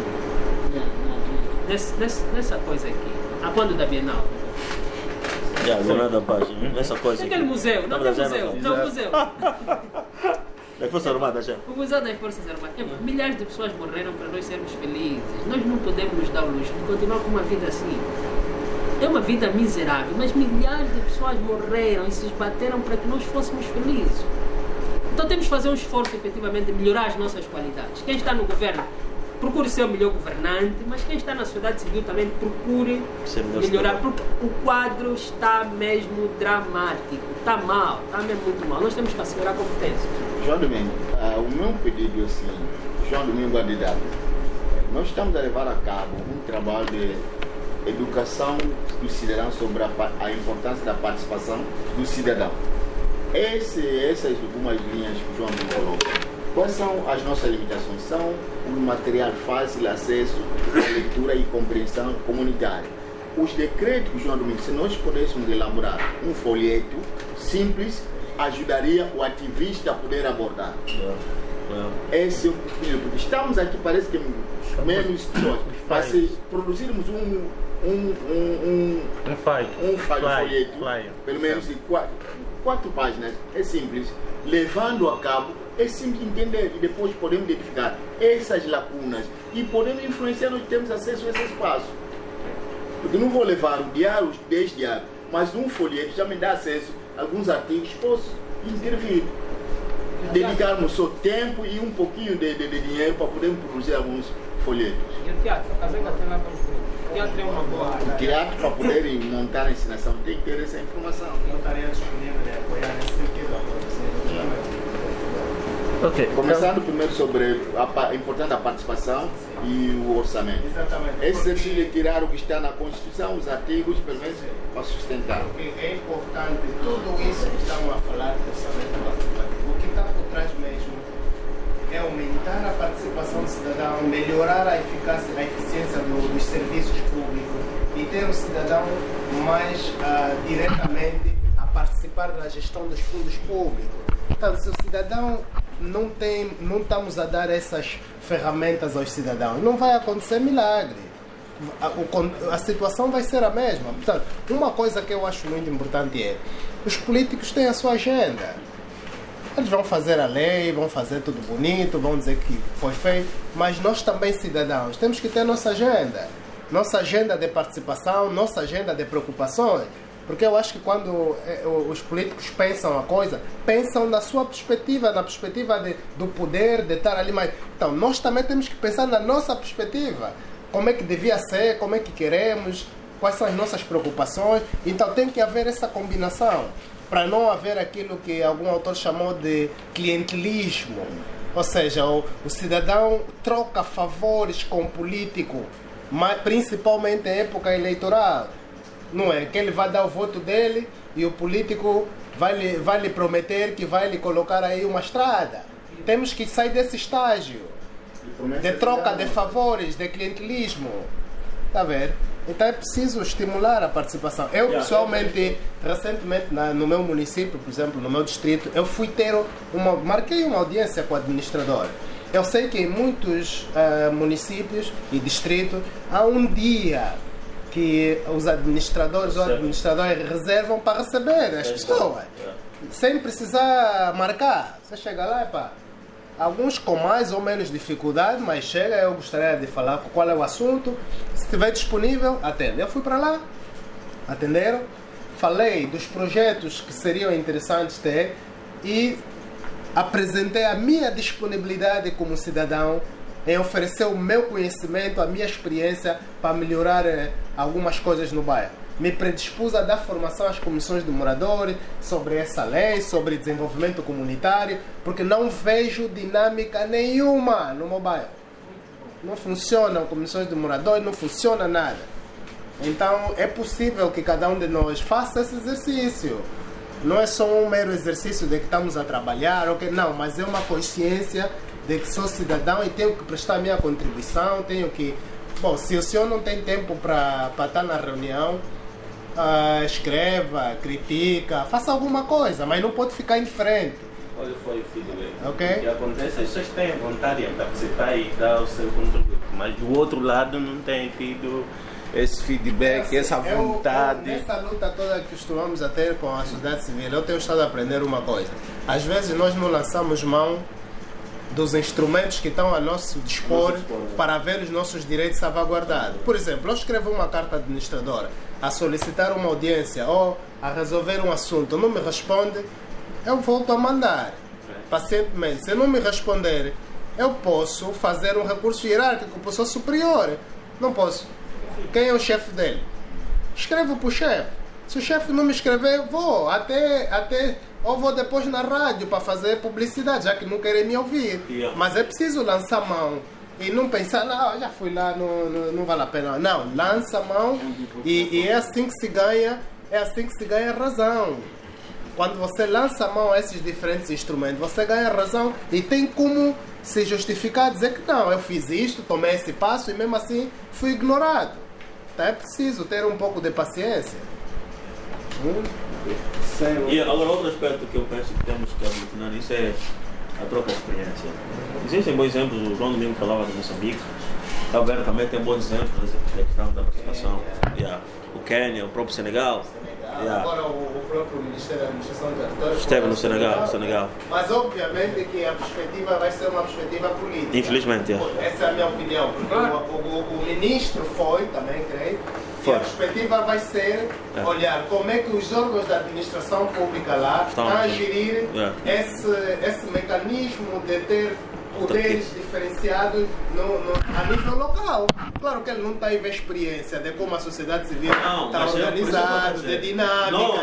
nesse, nesse, nessa coisa aqui, a quando da Bienal. Já, Bienal da Paz, essa coisa. É aquele museu, não tem museu, não museu. Das Forças Armadas já. O museu das Forças Armadas. É, milhares de pessoas morreram para nós sermos felizes. Nós não podemos nos dar o luxo de continuar com uma vida assim. É uma vida miserável, mas milhares de pessoas morreram e se esbateram para que nós fôssemos felizes. Então temos que fazer um esforço efetivamente de melhorar as nossas qualidades. Quem está no governo, procure ser o melhor governante, mas quem está na sociedade civil também procure melhorar, porque o quadro está mesmo dramático, está mal, está mesmo muito mal. Nós temos que assegurar a competência. João Domingo, uh, o meu pedido é assim, João Domingo Adidado, nós estamos a levar a cabo um trabalho de educação do cidadão sobre a, a importância da participação do cidadão. Esse, essas algumas linhas que o João me colocou. Quais são as nossas limitações? São um material fácil de acesso, leitura e compreensão comunitária. Os decretos que o João Domingos, se nós pudéssemos elaborar um folheto simples, ajudaria o ativista a poder abordar. É. É. Esse é o pedido, porque estamos aqui, parece que menos pessoas, mas se produzirmos um um um um, um file, um folheto, pelo menos de quatro quatro páginas, é simples, levando a cabo, é simples entender e depois podemos identificar essas lacunas e podemos influenciar, nós temos acesso a esse espaço. Porque não vou levar o diário, os dez diários, mas um folheto já me dá acesso a alguns artigos, posso intervir. Dedicarmos só tempo e um pouquinho de, de, de dinheiro para podermos produzir alguns folhetos. E o teatro? A Casenga tem lá com os grupos. O teatro é uma boa. O teatro, para poder montar a ensinação, tem que ter essa informação. Eu estaria disponível de apoiar nesse sentido. Okay. Começando primeiro sobre a, a importância da participação e o orçamento. Exatamente. Esse é de tirar o que está na Constituição, os artigos, pelo menos, para sustentar. Porque é importante tudo isso que estamos a falar de orçamento participativo. O que está por trás mesmo é aumentar cidadão, melhorar a eficácia, a eficiência do, dos serviços públicos e ter o cidadão mais uh, diretamente a participar da gestão dos fundos públicos. Então, se o cidadão não tem, não estamos a dar essas ferramentas aos cidadãos, não vai acontecer milagre. A, o, a situação vai ser a mesma. Portanto, uma coisa que eu acho muito importante é os políticos têm a sua agenda. Eles vão fazer a lei, vão fazer tudo bonito, vão dizer que foi feito, mas nós também, cidadãos, temos que ter nossa agenda. Nossa agenda de participação, nossa agenda de preocupações. Porque eu acho que quando os políticos pensam a coisa, pensam na sua perspectiva, na perspectiva de, do poder, de estar ali mais... Então, nós também temos que pensar na nossa perspectiva. Como é que devia ser, como é que queremos, quais são as nossas preocupações. Então, tem que haver essa combinação, para não haver aquilo que algum autor chamou de clientelismo. Ou seja, o, o cidadão troca favores com o político, mas principalmente em época eleitoral. Não é? Que ele vai dar o voto dele e o político vai lhe, vai lhe prometer que vai lhe colocar aí uma estrada. Temos que sair desse estágio de troca de favores, de clientelismo. Está a ver? Então é preciso estimular a participação. Eu, pessoalmente, recentemente na, no meu município, por exemplo, no meu distrito, eu fui ter uma, marquei uma audiência com o administrador. Eu sei que em muitos uh, municípios e distritos há um dia que os administradores ou administradores reservam para receber as pessoas, sem precisar marcar. Você chega lá e pá, alguns com mais ou menos dificuldade, mas chega, eu gostaria de falar qual é o assunto, se estiver disponível, atende. Eu fui para lá, atenderam, falei dos projetos que seriam interessantes ter e apresentei a minha disponibilidade como cidadão em oferecer o meu conhecimento, a minha experiência para melhorar eh, algumas coisas no bairro. Me predispus a dar formação às comissões de moradores sobre essa lei, sobre desenvolvimento comunitário, porque não vejo dinâmica nenhuma no meu bairro. Não funcionam comissões de moradores, não funciona nada. Então é possível que cada um de nós faça esse exercício. Não é só um mero exercício de que estamos a trabalhar, okay? Não, mas é uma consciência de que sou cidadão e tenho que prestar a minha contribuição, tenho que... Bom, se o senhor não tem tempo para estar na reunião, uh, escreva, critica, faça alguma coisa, mas não pode ficar indiferente. Olha, foi o feedback. Okay? O que acontece, as pessoas têm vontade de participar e dar o seu contributo, mas do outro lado não tem tido esse feedback, é assim, essa vontade. Eu, eu, nessa luta toda que costumamos a ter com a sociedade civil, eu tenho estado a aprender uma coisa. Às vezes nós não lançamos mão dos instrumentos que estão a nosso dispor para ver os nossos direitos salvaguardados. Por exemplo, eu escrevo uma carta administradora a solicitar uma audiência ou a resolver um assunto, não me responde, eu volto a mandar pacientemente. Se não me responder, eu posso fazer um recurso hierárquico para o seu superior. Não posso. Quem é o chefe dele? Escrevo para o chefe. Se o chefe não me escrever, vou até, até ou vou depois na rádio para fazer publicidade, já que não querem me ouvir. Yeah. Mas é preciso lançar mão e não pensar, não, já fui lá, não, não, não vale a pena. Não, lança mão e, e é assim que se ganha, é assim que se ganha razão. Quando você lança mão a esses diferentes instrumentos, você ganha razão e tem como se justificar, dizer que não, eu fiz isto, tomei esse passo e mesmo assim fui ignorado. Então é preciso ter um pouco de paciência. Hum? E agora outro aspecto que eu penso que temos que aglutinar nisso é a troca de experiência. Existem bons exemplos, o João Domingo falava de Moçambique, Cabo Verde também tem bons exemplos da questão da participação. Yeah. O Quênia, o próprio Senegal. Yeah. Agora o, o próprio Ministério da Administração de Território esteve no Senegal, no Senegal. Mas obviamente que a perspectiva vai ser uma perspectiva política. Infelizmente, yeah. Essa é a minha opinião, porque o, o, o ministro foi, também creio, e a perspectiva vai ser yeah. olhar como é que os órgãos da administração pública lá estão a gerir yeah. esse, esse mecanismo de ter poderes diferenciados no, no, a nível local. Claro que ele não tem a experiência de como a sociedade civil não, está organizada, de dinâmicas. Não,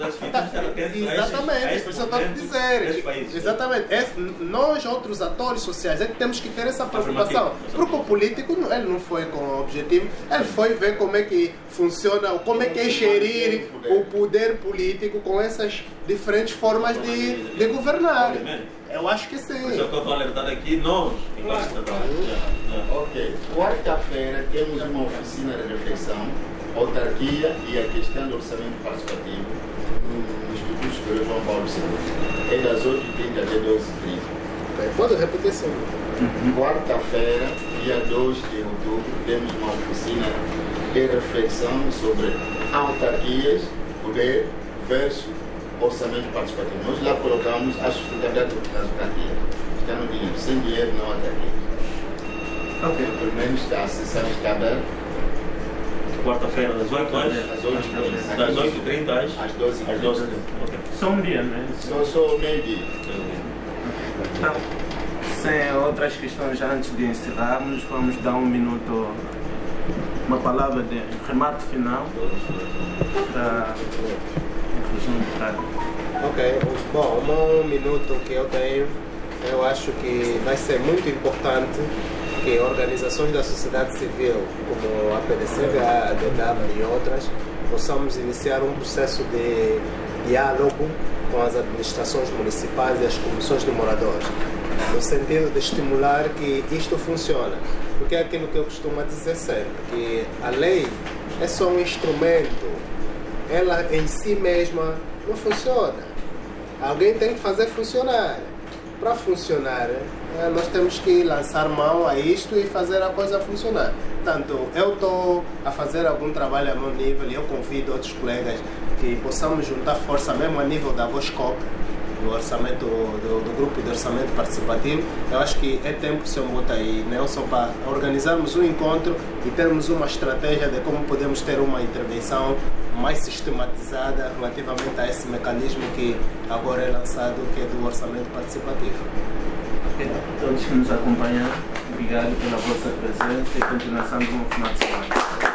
exatamente, é por isso eu estou a dizer. Exatamente. É, nós, outros atores sociais, é que temos que ter essa preocupação. Porque o político, ele não foi com o objetivo, ele foi ver como é que funciona, como é que é gerir o poder político com essas diferentes formas de, de governar. Eu acho que sim. Mas eu estou alertando aqui, nós, enquanto cidadãos. Ok. Quarta-feira temos uma oficina de reflexão, autarquia e a questão do orçamento participativo no Instituto Superior João Paulo segundo. É das oito e trinta até doze e trinta. Okay. Pode repetir sim. Uhum. Quarta-feira, dia dois de outubro, temos uma oficina de reflexão sobre autarquias, poder versus orçamento participativo. Nós lá colocamos a sustentabilidade das autarquias. Está no dinheiro, sem dinheiro não há autarquia. Ok. Pelo menos a sessão está aberta. Quarta-feira, às oito horas? Às oito e trinta. Das oito e trinta às doze e trinta. Okay. Só um dia, né? Só, só meio-dia. Então, sem outras questões antes de encerrarmos, vamos dar um minuto, uma palavra de remate final para inclusão do cargo. Ok, bom, um minuto que eu tenho, eu acho que vai ser muito importante que organizações da sociedade civil, como a P D C V A, a D W e outras, possamos iniciar um processo de diálogo com as administrações municipais e as comissões de moradores, no sentido de estimular que isto funcione. Porque é aquilo que eu costumo dizer sempre, que a lei é só um instrumento, ela em si mesma não funciona. Alguém tem que fazer funcionar. Para funcionar, nós temos que lançar mão a isto e fazer a coisa funcionar. Portanto, eu estou a fazer algum trabalho a meu nível e eu convido outros colegas que possamos juntar força mesmo a nível da VOSCOP, do orçamento, do, do grupo de orçamento participativo. Eu acho que é tempo, senhor Mota e Nelson, para organizarmos um encontro e termos uma estratégia de como podemos ter uma intervenção mais sistematizada relativamente a esse mecanismo que agora é lançado, que é do orçamento participativo. Todos que nos acompanham, obrigado pela vossa presença e continuação de um final de semana.